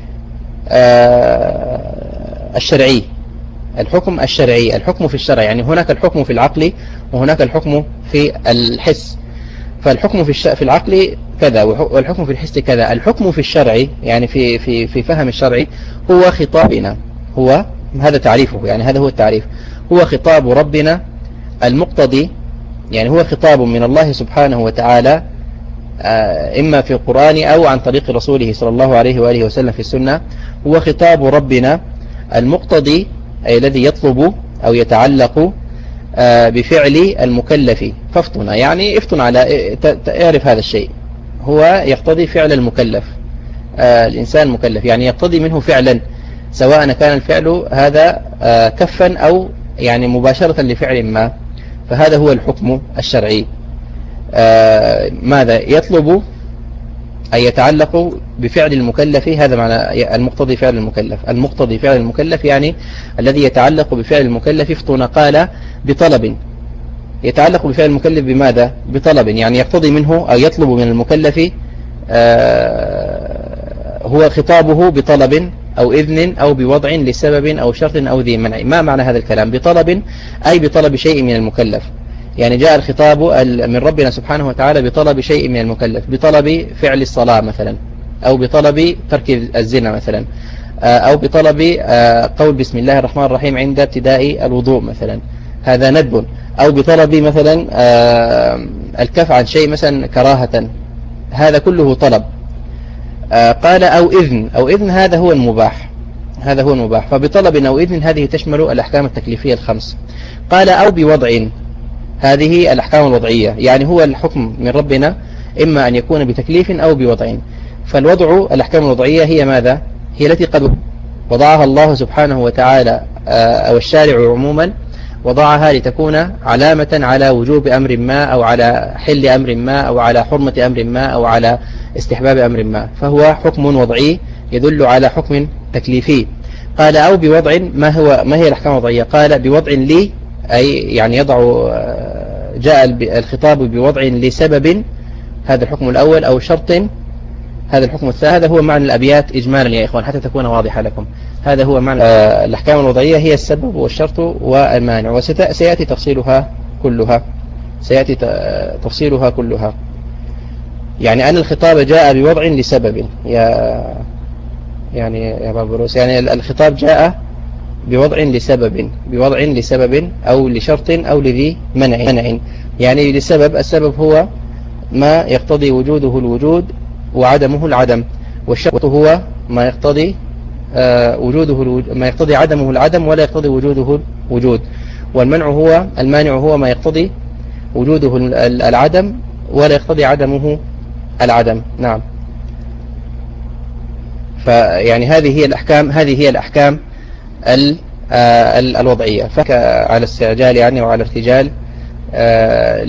آه الشرعي، الحكم الشرعي، الحكم في الشرع، يعني هناك الحكم في العقل وهناك الحكم في الحس، فالحكم في الش... في العقل كذا والحكم في الحس كذا. الحكم في الشرع يعني في في في فهم الشرع هو خطابنا، هو هذا تعريفه، يعني هذا هو التعريف، هو خطاب ربنا المقتضي، يعني هو خطاب من الله سبحانه وتعالى إما في القرآن أو عن طريق رسوله صلى الله عليه وآله وسلم في السنة. هو خطاب ربنا المقتضي أي الذي يطلب أو يتعلق بفعل المكلف فافتنا، يعني افتن على اعرف هذا الشيء، هو يقتضي فعل المكلف، الإنسان المكلف يعني يقتضي منه فعلا، سواء كان الفعل هذا كفا أو يعني مباشرة لفعل ما، فهذا هو الحكم الشرعي. ماذا يطلب أي يتعلق بفعل المكلف، هذا معنى المقتضي فعل المكلف، المقتضي فعل المكلف يعني الذي يتعلق بفعل المكلف افتنا. قال بطلب، يتعلق بفعل المكلف بماذا؟ بطلب، يعني يقتضي منه أو يطلب من المكلف هو خطابه بطلب أو إذن أو بوضع لسبب أو شرط أو ذي منع. ما معنى هذا الكلام؟ بطلب أي بطلب شيء من المكلف، يعني جاء الخطاب من ربنا سبحانه وتعالى بطلب شيء من المكلف، بطلب فعل الصلاة مثلا، أو بطلب ترك الزنا مثلا، أو بطلب قول بسم الله الرحمن الرحيم عند ابتداء الوضوء مثلا، هذا ندب. أو بطلب مثلا الكف عن شيء مثلا كراهة، هذا كله طلب. قال أو إذن، أو إذن هذا هو المباح، هذا هو المباح. فبطلب أو إذن هذه تشمل الأحكام التكليفية الخمس. قال أو بوضع، هذه الأحكام الوضعية، يعني هو الحكم من ربنا إما أن يكون بتكليف أو بوضع. فالوضع، الأحكام الوضعية هي ماذا؟ هي التي قد وضعها الله سبحانه وتعالى أو الشارع عموما، وضعها لتكون علامة على وجوب أمر ما، أو على حل أمر ما، أو على حرمة أمر ما، أو على استحباب أمر ما، فهو حكم وضعي يدل على حكم تكليفي. قال أو بوضع، ما هو ما هي الأحكام الوضعية؟ قال بوضع لي، أي يعني يضع، جاء الخطاب بوضع لسبب، هذا الحكم الأول، أو شرط، هذا الحكم الثاني. هذا هو معنى الأبيات إجمالا يا إخوان حتى تكون واضحة لكم. هذا هو معنى آه الأحكام الوضعية، هي السبب والشرط والمانع، وسيأتي تفصيلها كلها، سيأتي تفصيلها كلها. يعني أن الخطاب جاء بوضع لسبب، يا يعني يا بابروس، يعني الخطاب جاء بوضع لسبب، بوضع لسبب أو لشرط أو لذي منع منع يعني لسبب. السبب هو ما يقتضي وجوده الوجود وعدمه العدم، والشرط هو ما يقتضي آه وجوده الوجود، ما يقتضي عدمه العدم ولا يقتضي وجوده الوجود، والمنع هو المانع هو ما يقتضي وجوده العدم ولا يقتضي عدمه العدم. نعم. فيعني هذه هي الأحكام، هذه هي الأحكام ال آه الوضعية. فعلى استعجال يعني وعلى ارتجال آه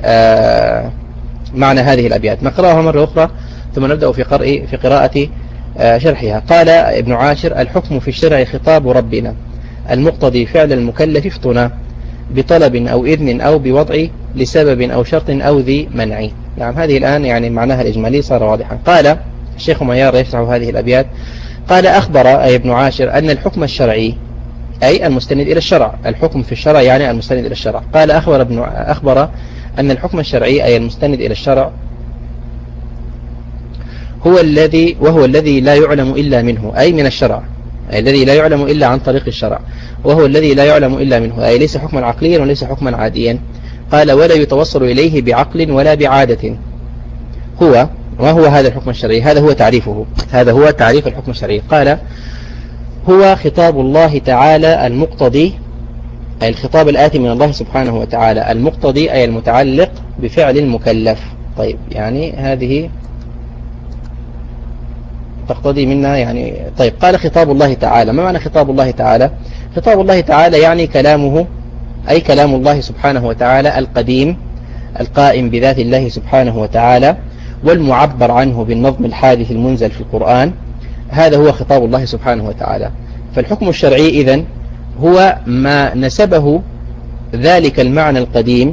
لمعنى هذه الأبيات نقرأها مرة أخرى ثم نبدأ في قراءة في قراءة شرحها. قال ابن عاشر: الحكم في الشرع خطاب ربنا المقتضي فعل المكلف افطنا بطلب أو إذن أو بوضع لسبب أو شرط أو ذي منع. نعم، هذه الآن يعني معناها الإجمالي صار واضحا. قال الشيخ ميار يشرح هذه الأبيات. قال: أخبر أي ابن عاشر أن الحكم الشرعي أي المستند إلى الشرع، الحكم في الشرع يعني المستند إلى الشرع. قال أخبر ابن أخبر أن الحكم الشرعي أي المستند إلى الشرع هو الذي وهو الذي لا يعلم إلا منه، أي من الشرع، أي الذي لا يعلم إلا عن طريق الشرع، وهو الذي لا يعلم إلا منه، أي ليس حكما عقليا وليس حكما عاديا. قال: ولا يتوصل إليه بعقل ولا بعادة. هو وهو هذا الحكم الشرعي، هذا هو تعريفه، هذا هو تعريف الحكم الشرعي. قال: هو خطاب الله تعالى المقتضي، أي الخطاب الآتي من الله سبحانه وتعالى، المقتضي أي المتعلق بفعل المكلف. طيب، يعني هذه تقتضي منا يعني. طيب، قال خطاب الله تعالى، ما معنى خطاب الله تعالى؟ خطاب الله تعالى يعني كلامه، أي كلام الله سبحانه وتعالى القديم القائم بذات الله سبحانه وتعالى، والمعبر عنه بالنظم الحادث المنزل في القرآن، هذا هو خطاب الله سبحانه وتعالى. فالحكم الشرعي إذن هو ما نسبه ذلك المعنى القديم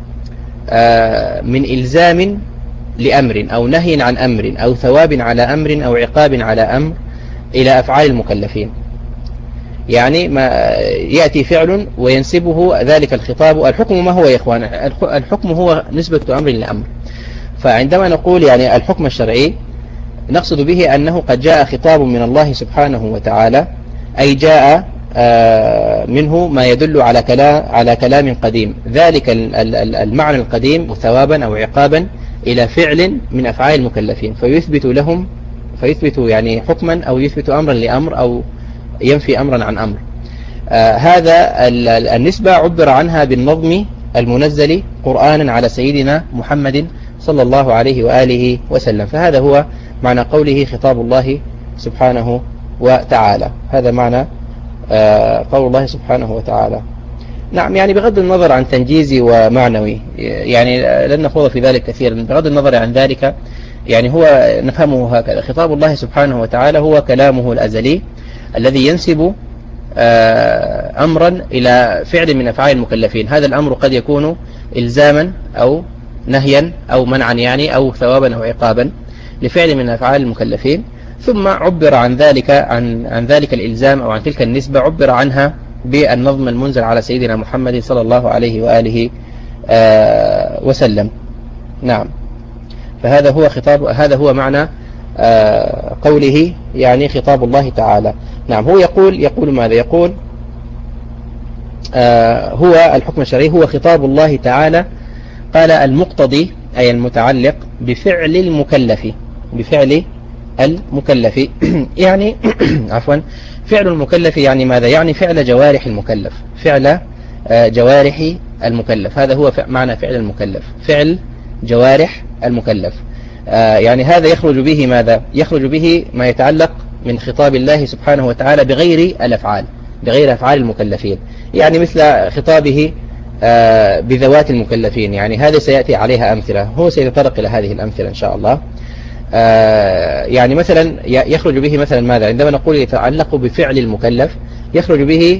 من إلزام لأمر أو نهي عن أمر أو ثواب على أمر أو عقاب على أمر إلى أفعال المكلفين. يعني ما يأتي فعل وينسبه ذلك الخطاب. الحكم ما هو يا إخوان؟ الحكم هو نسبة أمر لأمر. فعندما نقول يعني الحكم الشرعي نقصد به أنه قد جاء خطاب من الله سبحانه وتعالى، أي جاء منه ما يدل على كلام على كلام قديم، ذلك المعنى القديم ثوابا أو عقابا إلى فعل من أفعال المكلفين، فيثبت لهم فيثبت يعني حكما أو يثبت أمرا لأمر أو ينفي أمرا عن أمر. آه هذا النسبة عبر عنها بالنظم المنزل قرآنا على سيدنا محمد صلى الله عليه وآله وسلم. فهذا هو معنى قوله خطاب الله سبحانه وتعالى، هذا معنى آه قول الله سبحانه وتعالى. نعم، يعني بغض النظر عن تنجيزي ومعنوي، يعني لن نخوض في ذلك كثيرا، بغض النظر عن ذلك يعني هو نفهمه هكذا: خطاب الله سبحانه وتعالى هو كلامه الأزلي الذي ينسب أمرا إلى فعل من أفعال المكلفين. هذا الأمر قد يكون إلزاما أو نهيا أو منعا يعني، أو ثوابا أو عقابا لفعل من أفعال المكلفين، ثم عبر عن ذلك عن عن ذلك الإلزام أو عن تلك النسبة عبر عنها بالنظم المنزل على سيدنا محمد صلى الله عليه وآله وسلم. نعم، فهذا هو خطاب، هذا هو معنى قوله يعني خطاب الله تعالى. نعم، هو يقول يقول ماذا يقول؟ هو الحكم الشرعي هو خطاب الله تعالى، قال المقتضي أي المتعلق بفعل المكلف، بفعل المكلف يعني عفوا فعل المكلف يعني ماذا؟ يعني فعل جوارح المكلف، فعل جوارح المكلف، هذا هو معنى فعل المكلف، فعل جوارح المكلف. يعني هذا يخرج به ماذا؟ يخرج به ما يتعلق من خطاب الله سبحانه وتعالى بغير الأفعال، بغير أفعال المكلفين، يعني مثل خطابه بذوات المكلفين، يعني هذا سيأتي عليها أمثلة، هو سيتطرق إلى هذه الأمثلة إن شاء الله. يعني مثلا يخرج به مثلا ماذا؟ عندما نقول يتعلق بفعل المكلف يخرج به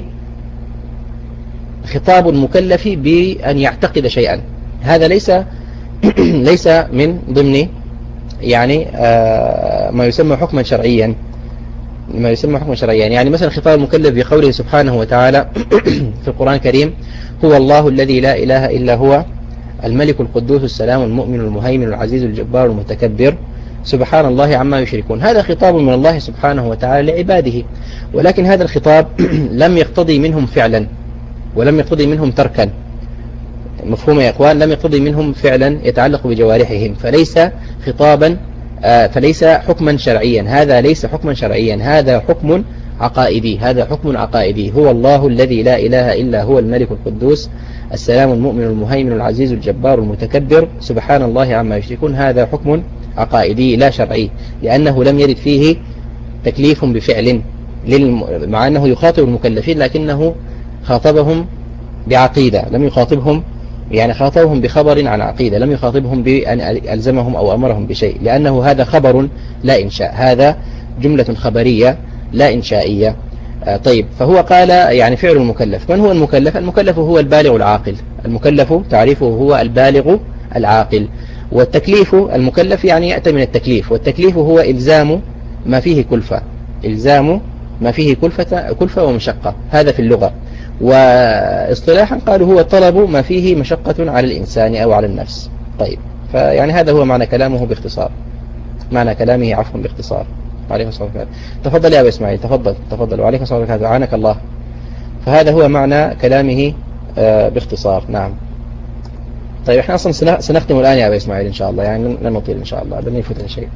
خطاب المكلف بأن يعتقد شيئا، هذا ليس ليس من ضمن يعني ما يسمى حكما شرعيا، ما يسمى حكما شرعيا. يعني مثلا خطاب المكلف بقوله سبحانه وتعالى في القرآن الكريم: هو الله الذي لا إله إلا هو الملك القدوس السلام المؤمن المهيمن العزيز الجبار المتكبر سبحان الله عما يشركون. هذا خطاب من الله سبحانه وتعالى لعباده، ولكن هذا الخطاب لم يقتضي منهم فعلا ولم يقتضي منهم تركا، مفهوم يا إخوان؟ لم يقتضي منهم فعلا يتعلق بجوارحهم، فليس خطابا فليس حكما شرعيا، هذا ليس حكما شرعيا، هذا حكم عقائدي، هذا حكم عقائدي. هو الله الذي لا إله إلا هو الملك القدوس السلام المؤمن المهيمن العزيز الجبار المتكبر سبحان الله عما يشركون، هذا حكم عقائدي لا شرعي، لأنه لم يرد فيه تكليف بفعل، مع أنه يخاطب المكلفين لكنه خاطبهم بعقيدة، لم يخاطبهم يعني خاطبهم بخبر عن عقيدة، لم يخاطبهم بأن ألزمهم أو أمرهم بشيء، لأنه هذا خبر لا إنشاء، هذا جملة خبرية لا إنشائية. طيب، فهو قال يعني فعل المكلف. من هو المكلف؟ المكلف هو البالغ العاقل، المكلف تعريفه هو البالغ العاقل. والتكليف المكلف يعني يأتي من التكليف، والتكليف هو إلزام ما فيه كلفة، إلزام ما فيه كلفة, كلفة ومشقة، هذا في اللغة. واصطلاحا قالوا هو طلب ما فيه مشقة على الإنسان أو على النفس. طيب، فيعني هذا هو معنى كلامه باختصار، معنى كلامه عفوا باختصار. وعليكم السلام عليكم. تفضل يا أبو إسماعيل، تفضل تفضل. وعليكم السلام عليكم، أعانك الله. فهذا هو معنى كلامه باختصار. نعم. طيب، احنا أصلا سنختم الآن يا أبو إسماعيل إن شاء الله، يعني لن نطيل إن شاء الله، لن يفوتنا شيء.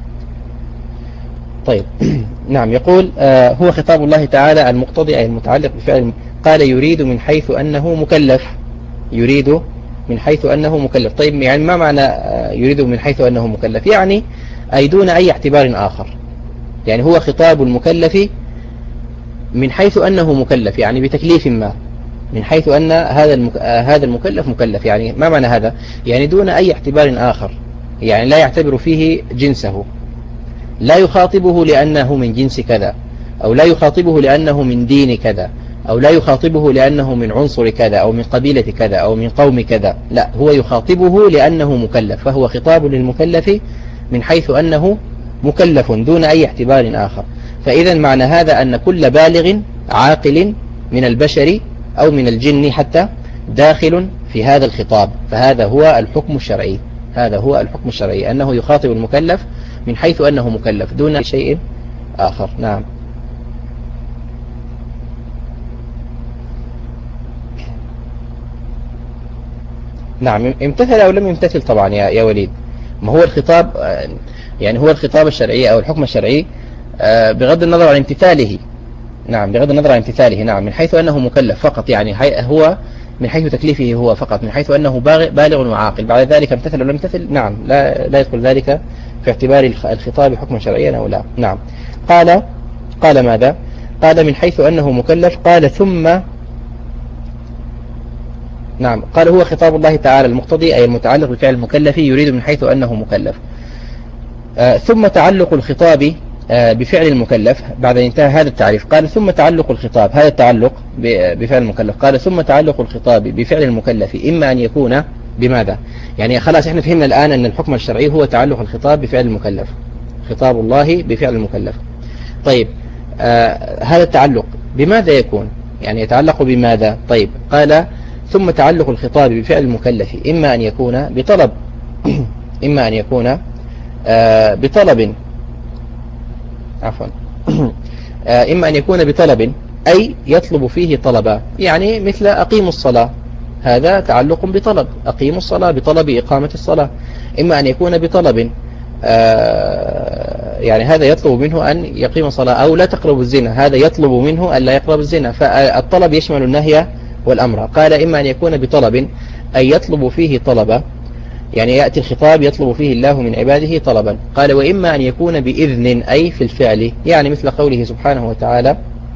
طيب نعم، يقول آه هو خطاب الله تعالى المقتضي أي المتعلق بفعل، قال يريد من حيث أنه مكلف، يريد من حيث أنه مكلف. طيب، يعني ما معنى آه يريد من حيث أنه مكلف؟ يعني أي دون أي اعتبار آخر، يعني هو خطاب المكلف من حيث أنه مكلف، يعني بتكليف ما، من حيث أن هذا المك... آه هذا المكلف مكلف. يعني ما معنى هذا؟ يعني دون أي اعتبار آخر، يعني لا يعتبر فيه جنسه، لا يخاطبه لأنه من جنس كذا، أو لا يخاطبه لأنه من دين كذا، أو لا يخاطبه لأنه من عنصر كذا أو من قبيلة كذا أو من قوم كذا، لا، هو يخاطبه لأنه مكلف، فهو خطاب للمكلف من حيث أنه مكلف دون أي اعتبار آخر. فإذا معنى هذا أن كل بالغ عاقل من البشر أو من الجن حتى داخل في هذا الخطاب، فهذا هو الحكم الشرعي، هذا هو الحكم الشرعي، أنه يخاطب المكلف من حيث أنه مكلف دون شيء آخر. نعم. نعم، امتثل أو لم يمتثل طبعا يا يا وليد، ما هو الخطاب يعني هو الخطاب الشرعي أو الحكم الشرعي بغض النظر عن امتثاله. نعم، بغض النظر عن امتثاله. نعم، من حيث أنه مكلف فقط، يعني هو من حيث تكليفه هو فقط، من حيث أنه بالغ وعاقل، بعد ذلك امتثل أو لم يمتثل نعم لا لا يدخل ذلك في اعتبار الخطاب حكما شرعيا أو لا. نعم. قال قال ماذا؟ قال من حيث أنه مكلف، قال ثم نعم قال هو خطاب الله تعالى المقتضي أي المتعلق بفعل المكلف يريد من حيث أنه مكلف. آه ثم تعلق الخطاب آه بفعل المكلف، بعد أن انتهى هذا التعريف قال ثم تعلق الخطاب، هذا التعلق بفعل المكلف، قال ثم تعلق الخطاب بفعل المكلف إما أن يكون بماذا؟ يعني خلاص احنا فهمنا الآن أن الحكم الشرعي هو تعلق الخطاب بفعل المكلف، خطاب الله بفعل المكلف. طيب آه هذا التعلق بماذا يكون؟ يعني يتعلق بماذا؟ طيب قال ثم تعلق الخطاب بفعل المكلف إما أن يكون بطلب إما أن يكون آه بطلب عفوا آه إما أن يكون بطلب أي يطلب فيه طلبا، يعني مثل أقيموا الصلاة، هذا تعلق بطلب، أقيموا الصلاة بطلب إقامة الصلاة. إما أن يكون بطلب آه يعني هذا يطلب منه أن يقيم الصلاة، أو لا تقربوا الزنا، هذا يطلب منه أن لا يقرب الزنا، فالطلب يشمل النهي والأمر. قال إما أن يكون بطلب أي يطلب فيه طلبا، يعني يأتي الخطاب يطلب فيه الله من عباده طلبا. قال وإما أن يكون بإذن أي في الفعل، يعني مثل قوله سبحانه وتعالى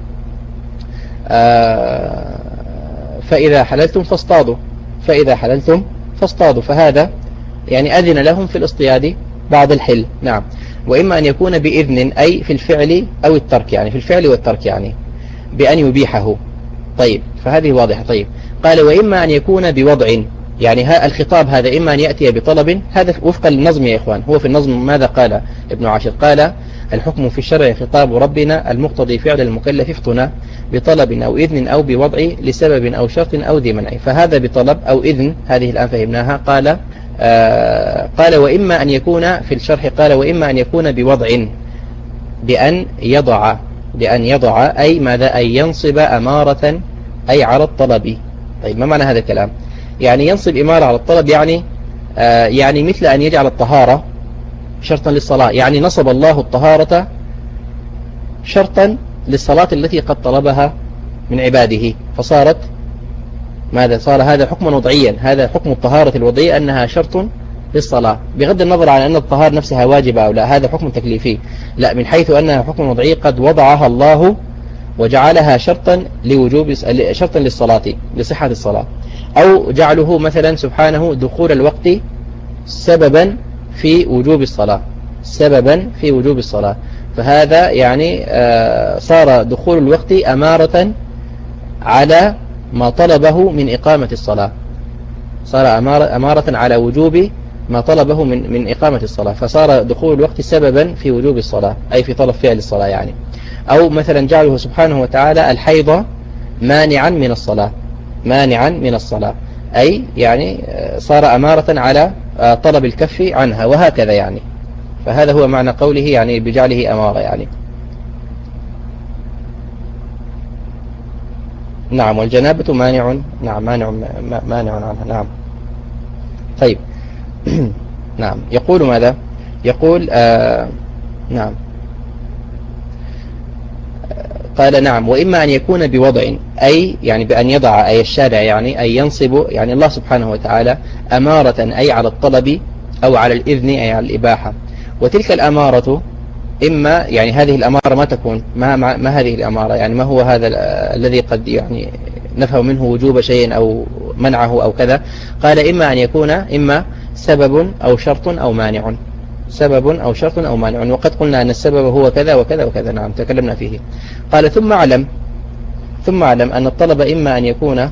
آه فإذا حللتم فاصطادوا، فإذا حللتم فاصطادوا، فهذا يعني أذن لهم في الاصطياد بعد الحل. نعم. وإما أن يكون بإذن أي في الفعل أو الترك، يعني في الفعل والترك، يعني بأن يبيحه. طيب، فهذه واضحة. طيب، قال وإما أن يكون بوضع، يعني ها الخطاب هذا إما أن يأتي بطلب، هذا وفق النظم يا إخوان. هو في النظم ماذا قال ابن عاشر؟ قال الحكم في الشرع خطاب ربنا المقتضي فعل المكلف افطنا بطلب أو إذن أو بوضع لسبب أو شرط أو ذي منع، فهذا بطلب أو إذن، هذه الآن فهمناها. قال آه قال وإما أن يكون في الشرح، قال وإما أن يكون بوضع بأن يضع، بأن يضع أي ماذا؟ أي ينصب أمارة أي على الطلب. طيب، ما معنى هذا الكلام؟ يعني ينصب إمارة على الطلب، يعني آه يعني مثل أن يجعل الطهارة شرطا للصلاة، يعني نصب الله الطهارة شرطا للصلاة التي قد طلبها من عباده، فصارت ماذا؟ صار هذا حكما وضعيا، هذا حكم الطهارة الوضعية أنها شرط للصلاة، بغض النظر عن أن الطهارة نفسها واجبة أو لا، هذا حكم تكليفي، لا، من حيث أنها حكم وضعي قد وضعها الله وجعلها شرطا لوجوب، شرطا للصلاة لصحة الصلاة، أو جعله مثلا سبحانه دخول الوقت سببا في وجوب الصلاة، سببا في وجوب الصلاة، فهذا يعني صار دخول الوقت أمارة على ما طلبه من إقامة الصلاة، صار أمارة, أمارة على وجوب ما طلبه من من إقامة الصلاة، فصار دخول الوقت سببا في وجوب الصلاة، أي في طلب فعل الصلاة يعني. أو مثلا جعله سبحانه وتعالى الحيض مانعا من الصلاة، مانعا من الصلاة، أي يعني صار أمارة على طلب الكف عنها، وهكذا يعني. فهذا هو معنى قوله يعني بجعله أمارة يعني. نعم. والجنابة مانع، نعم، مانع مانع عنها. نعم. طيب. نعم. يقول ماذا؟ يقول آه نعم. قال نعم. وإما أن يكون بوضع أي يعني بأن يضع أي الشارع يعني أي ينصب يعني الله سبحانه وتعالى أمارة أي على الطلب أو على الإذن أي على الإباحة. وتلك الأمارة إما يعني هذه الأمارة ما تكون ما, ما, ما هذه الأمارة يعني ما هو هذا الذي قد يعني نفهم منه وجوب شيء أو منعه أو كذا. قال إما أن يكون إما سبب أو شرط أو مانع، سبب أو شرط أو مانع، وقد قلنا أن السبب هو كذا وكذا وكذا. نعم، تكلمنا فيه. قال ثم أعلم ثم أعلم أن الطلب إما أن يكون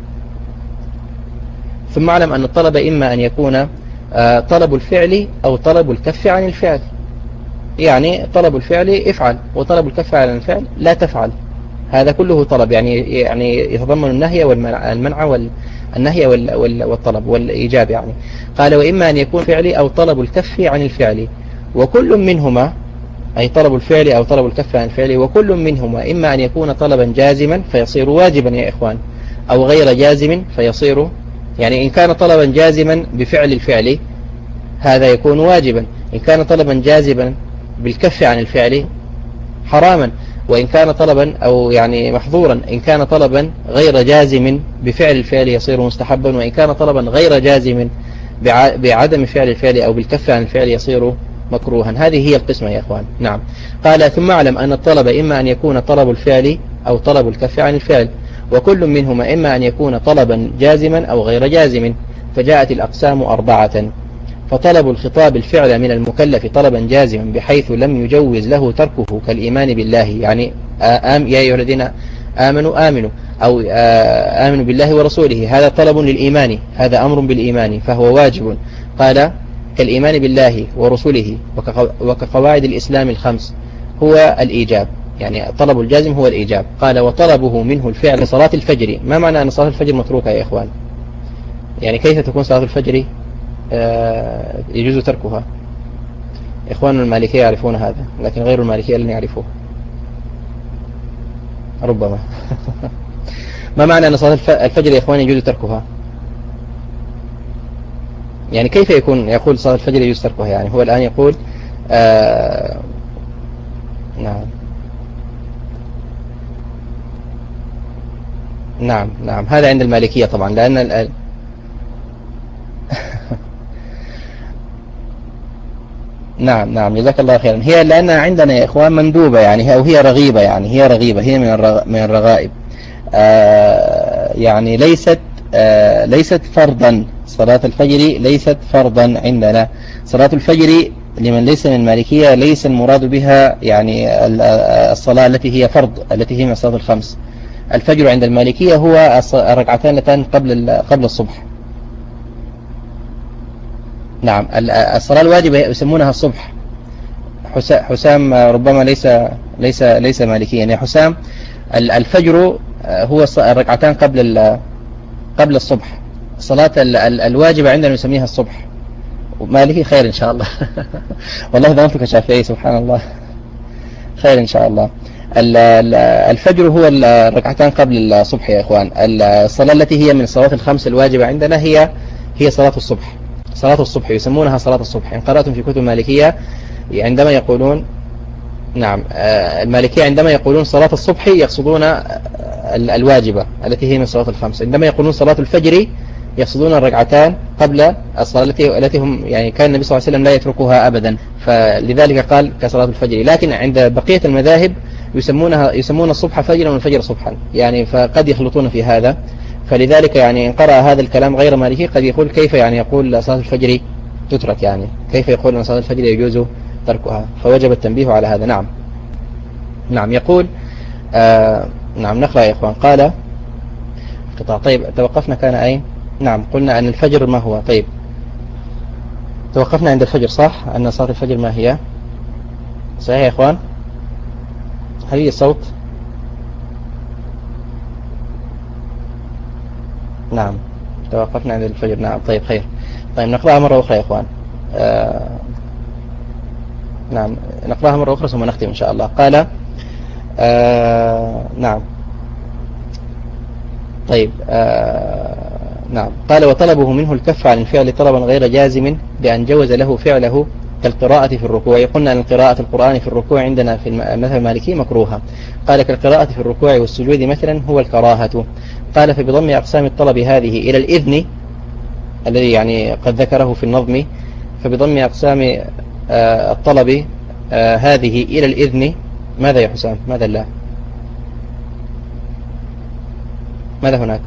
ثم أعلم أن الطلب إما أن يكون آه طلب الفعل أو طلب الكف عن الفعل، يعني طلب الفعل افعل وطلب الكف عن الفعل لا تفعل، هذا كله طلب يعني يعني يتضمن النهي والمنع، المنع والنهي والطلب والإيجاب يعني. قال وإما أن يكون فعل أو طلب الكف عن الفعل، وكل منهما أي طلب الفعل أو طلب الكف عن الفعل، وكل منهما إما أن يكون طلبا جازما فيصير واجبا يا إخوان، أو غير جازم فيصير يعني إن كان طلبا جازما بفعل الفعل هذا يكون واجبا، إن كان طلبا جازما بالكف عن الفعل حراما، وإن كان طلبا أو يعني محظورا إن كان طلبا غير جازم بفعل الفعل يصير مستحبا، وإن كان طلبا غير جازم بعدم فعل الفعل أو بالكف عن الفعل يصير مكروها. هذه هي القسمة يا إخوان. نعم. قال ثم أعلم أن الطلب إما أن يكون طلب الفعل أو طلب الكف عن الفعل، وكل منهما إما أن يكون طلبا جازما أو غير جازم، فجاءت الأقسام أربعة. فطلب الخطاب الفعل من المكلف طلبا جازما بحيث لم يجوز له تركه كالإيمان بالله، يعني آم يا أيها الذين آمنوا آمنوا أو آمنوا بالله ورسوله، هذا طلب للإيمان، هذا أمر بالإيمان فهو واجب. قال كالإيمان بالله ورسوله وكقواعد الإسلام الخمس هو الإيجاب، يعني طلب الجازم هو الإيجاب. قال وطلبه منه الفعل صلاة الفجر. ما معنى أن صلاة الفجر متروكة يا إخوان؟ يعني كيف تكون صلاة الفجر يجوز تركها؟ إخوان المالكية يعرفون هذا، لكن غير المالكية لن يعرفوه ربما. ما معنى أن صلاة الفجر يا إخوان يجوز تركها؟ يعني كيف يكون يقول صلاة الفجر يجوز تركها؟ يعني هو الآن يقول آه نعم نعم نعم هذا عند المالكية طبعا، لأن ال نعم نعم جزاك الله خيرا. هي لأن عندنا يا إخوان مندوبة يعني، أو هي رغيبة، يعني هي رغيبة، هي من الرغ... من الرغائب آه يعني ليست آه ليست فرضا. صلاة الفجر ليست فرضا عندنا. صلاة الفجر لمن ليس من المالكية ليس المراد بها يعني الصلاة التي هي فرض، التي هي من الصلاة الخمس. الفجر عند المالكية هو الركعتان اللتان قبل قبل الصبح. نعم الصلاة الواجبة يسمونها الصبح. حسام ربما ليس ليس ليس مالكيا. يعني حسام الفجر هو الركعتان قبل قبل الصبح. صلاة الواجبة عندنا نسميها الصبح. مالكي خير إن شاء الله. والله ظننتك شافعي سبحان الله. خير إن شاء الله. الفجر هو الركعتان قبل الصبح يا إخوان. الصلاة التي هي من الصلوات الخمس الواجبة عندنا هي هي صلاة الصبح. صلاة الصبح يسمونها صلاة الصبح. إن قرأتم في كتب المالكية عندما يقولون نعم المالكية عندما يقولون صلاة الصبح يقصدون الواجبة التي هي من صلاة الخمس. عندما يقولون صلاة الفجر يقصدون الركعتان قبل الصلاة التي التي هم يعني كان النبي صلى الله عليه وسلم لا يتركها أبدا، فلذلك قال كصلاة الفجر. لكن عند بقية المذاهب يسمونها يسمون الصبح فجرا والفجر صبحا، يعني فقد يخلطون في هذا. فلذلك يعني إن قرأ هذا الكلام غير مالكي قد يقول كيف يعني يقول صلاة الفجر تترك، يعني كيف يقول أن صلاة الفجر يجوز تركها؟ فوجب التنبيه على هذا. نعم نعم يقول آه نعم نقرأ يا إخوان. قال قطع. طيب توقفنا كان أين؟ نعم قلنا أن الفجر ما هو. طيب توقفنا عند الفجر صح؟ أن صلاة الفجر ما هي؟ صحيح يا إخوان؟ هل هي الصوت؟ نعم توقفنا عند الفجر. نعم طيب خير. طيب نقرأها مرة أخرى يا إخوان. آه نعم نقرأها مرة أخرى ثم نختم إن شاء الله. قال آه نعم طيب آه نعم قال وطلبه منه الكف عن الفعل طلبا غير جازم بأن جوز له فعله كالقراءة في الركوع. قلنا أن قراءة القرآن في الركوع عندنا في المذهب المالكي مكروهة. قال كالقراءة في الركوع والسجود مثلا هو الكراهة. قال فبضم أقسام الطلب هذه إلى الإذن الذي يعني قد ذكره في النظم، فبضم أقسام الطلب هذه إلى الإذن. ماذا يا حسام؟ ماذا لا؟ ماذا هناك؟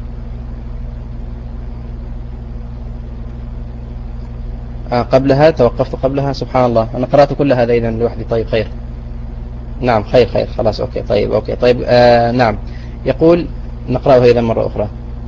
آه قبلها توقفت قبلها سبحان الله. أنا قرأت كل هذا إذن لوحدي. طيب خير. نعم خير خير خلاص أوكي. طيب أوكي طيب آه نعم يقول نقرأه إذن مرة أخرى.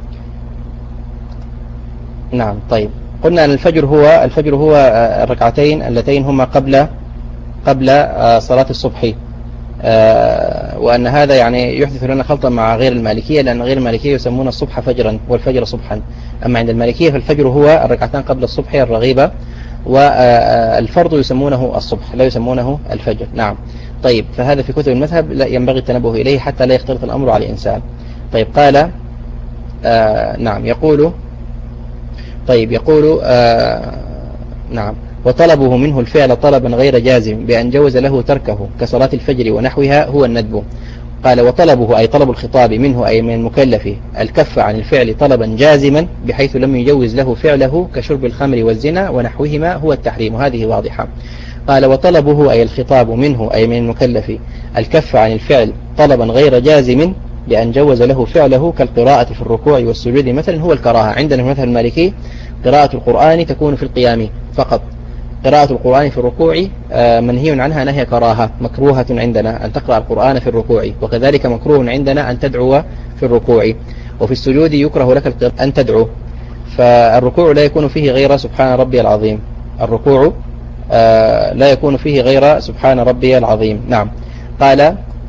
نعم طيب قلنا أن الفجر هو الفجر هو الركعتين اللتين هما قبل قبل صلاة الصبح، وأن هذا يعني يحدث لنا خلطا مع غير المالكية، لأن غير المالكية يسمون الصبح فجرا والفجر صبحا. أما عند المالكية فالفجر هو الركعتان قبل الصبح الرغيبة، والفرض يسمونه الصبح لا يسمونه الفجر. نعم طيب فهذا في كتب المذهب لا ينبغي التنبه إليه حتى لا يختلط الأمر على الإنسان. طيب قال آه نعم يقول طيب يقول آه نعم وطلبه منه الفعل طلبا غير جازم بأن جوز له تركه كصلاة الفجر ونحوها هو الندب. قال وطلبه أي طلب الخطاب منه أي من المكلف الكف عن الفعل طلبا جازما بحيث لم يجوز له فعله كشرب الخمر والزنا ونحوهما هو التحريم. هذه واضحة. قال وطلبه أي الخطاب منه أي من المكلف الكف عن الفعل طلبا غير جازم بأن جوز له فعله كالقراءة في الركوع والسجود مثلا هو الكراهة. عندنا في المذهب المالكي قراءة القرآن تكون في القيام فقط. قراءة القرآن في الركوع منهي عنها نهي كراهة، مكروهة عندنا أن تقرأ القرآن في الركوع، وكذلك مكروه عندنا أن تدعو في الركوع. وفي السجود يكره لك أن تدعو، فالركوع لا يكون فيه غير سبحان ربي العظيم. الركوع لا يكون فيه غير سبحان ربي العظيم. نعم قال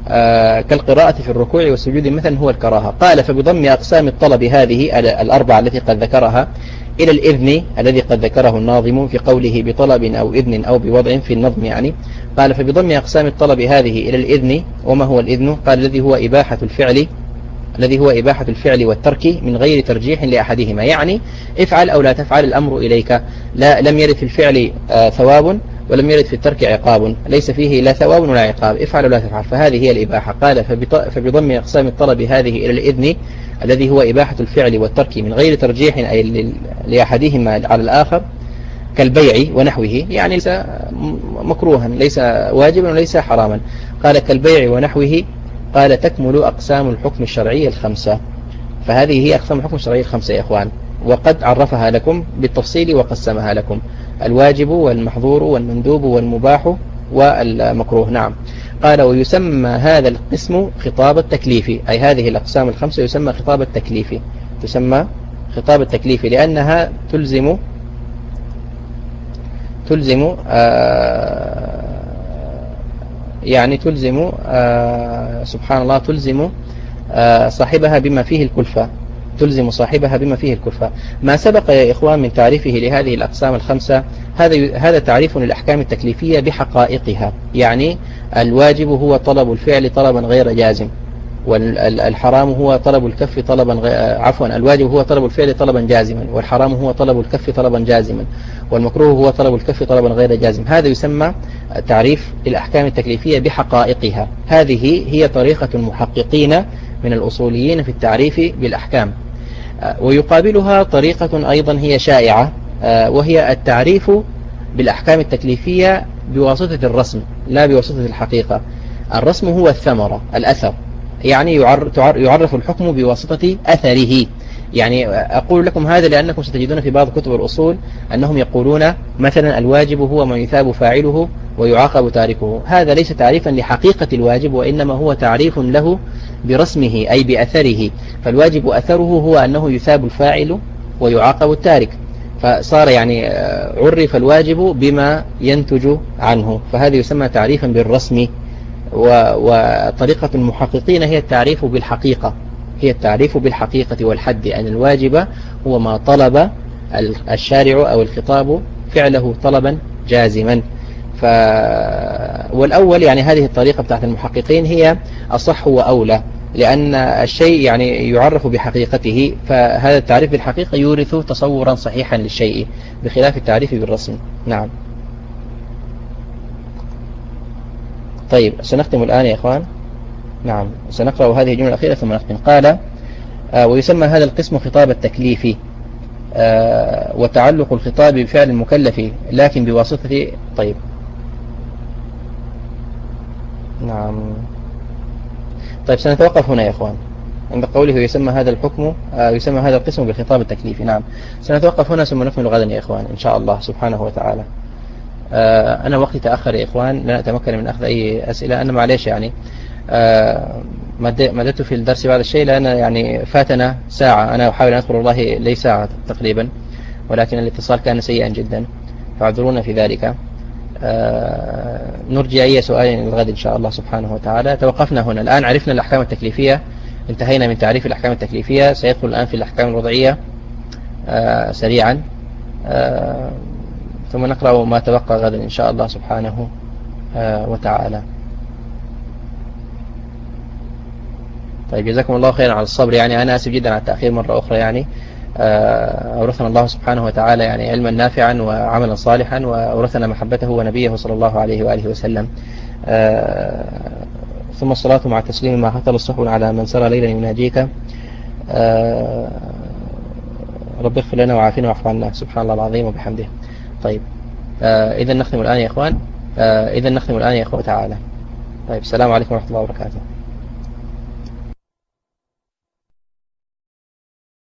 آه كالقراءة في الركوع والسجود مثلا هو الكراهة. قال فبضم أقسام الطلب هذه الأربعة التي قد ذكرها إلى الإذن الذي قد ذكره الناظم في قوله بطلب أو إذن أو بوضع في النظم يعني. قال فبضم أقسام الطلب هذه إلى الإذن. وما هو الإذن؟ قال الذي هو إباحة الفعل الذي هو إباحة الفعل والترك من غير ترجيح لأحدهما، يعني افعل أو لا تفعل الأمر إليك، لا لم يرد في الفعل آه ثواب ولم يرد في الترك عقاب، ليس فيه لا ثواب ولا عقاب، افعل ولا تفعل، فهذه هي الإباحة. قال فبضم أقسام الطلب هذه إلى الإذن الذي هو إباحة الفعل والترك من غير ترجيح أي لأحدهما على الآخر كالبيع ونحوه، يعني ليس مكروها ليس واجبا وليس حراما. قال كالبيع ونحوه. قال تكمل أقسام الحكم الشرعي الخمسة. فهذه هي أقسام الحكم الشرعي الخمسة يا إخوان، وقد عرفها لكم بالتفصيل وقسمها لكم: الواجب والمحظور والمندوب والمباح والمكروه. نعم. قال ويسمى هذا القسم خطاب التكليف، أي هذه الأقسام الخمسة يسمى خطاب التكليف، تسمى خطاب التكليف لأنها تلزم تلزم آه يعني تلزم آه سبحان الله تلزم آه صاحبها بما فيه الكلفة تلزم صاحبها بما فيه الكلفة. ما سبق يا إخوان من تعريفه لهذه الأقسام الخمسة هذا هذا تعريف للأحكام التكليفية بحقائقها، يعني الواجب هو طلب الفعل طلبا غير جازم، والحرام هو طلب الكف طلبا غ... عفوا الواجب هو طلب الفعل طلبا جازما، والحرام هو طلب الكف طلبا جازما، والمكروه هو طلب الكف طلبا غير جازم. هذا يسمى تعريف الأحكام التكليفية بحقائقها. هذه هي طريقة المحققين من الأصوليين في التعريف بالأحكام. ويقابلها طريقة أيضا هي شائعة، وهي التعريف بالأحكام التكليفية بواسطة الرسم لا بواسطة الحقيقة. الرسم هو الثمرة الأثر، يعني يعرف الحكم بواسطة أثره. يعني أقول لكم هذا لأنكم ستجدون في بعض كتب الأصول أنهم يقولون مثلا الواجب هو ما يثاب فاعله ويعاقب تاركه. هذا ليس تعريفا لحقيقة الواجب، وإنما هو تعريف له برسمه أي بأثره. فالواجب أثره هو أنه يثاب الفاعل ويعاقب التارك، فصار يعني عرف الواجب بما ينتج عنه، فهذا يسمى تعريفا بالرسم. وطريقة المحققين هي التعريف بالحقيقة هي التعريف بالحقيقة والحد، أن الواجب هو ما طلب الشارع أو الخطاب فعله طلبا جازما. ف... والأول يعني هذه الطريقة بتاعت المحققين هي أصح وأولى، لأن الشيء يعني يعرف بحقيقته، فهذا التعريف بالحقيقة يورث تصورا صحيحا للشيء بخلاف التعريف بالرسم. نعم. طيب سنختم الآن يا إخوان. نعم سنقرأ هذه الجملة الأخيرة ثم نختم. قال آه ويسمى هذا القسم خطاب التكليف، آه وتعلق الخطاب بفعل المكلف لكن بواسطة. طيب نعم. طيب سنتوقف هنا يا إخوان عند قوله يسمى هذا الحكم آه يسمى هذا القسم بالخطاب التكليفي. نعم سنتوقف هنا ثم نكمل غدا يا إخوان إن شاء الله سبحانه وتعالى. آه أنا وقتي تأخر يا إخوان، لا أتمكن من أخذ أي أسئلة. أنا معليش يعني آه مددت في الدرس بعض الشيء لأن يعني فاتنا ساعة، أنا أحاول أن أذكر والله لي ساعة تقريبا، ولكن الاتصال كان سيئا جدا فاعذرونا في ذلك. آه نرجي أي سؤال للغد إن شاء الله سبحانه وتعالى. توقفنا هنا الآن، عرفنا الأحكام التكليفية، انتهينا من تعريف الأحكام التكليفية، سيدخل الآن في الأحكام الوضعية آه سريعا، آه ثم نقرأ ما تبقى غدا إن شاء الله سبحانه آه وتعالى. طيب جزاكم الله خيرا على الصبر، يعني أنا آسف جدا على التأخير مرة أخرى، يعني أورثنا الله سبحانه وتعالى يعني علما نافعا وعملا صالحا، وأورثنا محبته ونبيه صلى الله عليه وآله وسلم. ثم الصلاة مع التسليم ما هطل الصحب على من سرى ليلا يناجيك. رب اغفر لنا وعافنا واعف عنا سبحان الله العظيم وبحمده. طيب إذا نختم الآن يا إخوان إذا نختم الآن يا إخوة تعالى. طيب السلام عليكم ورحمة الله وبركاته.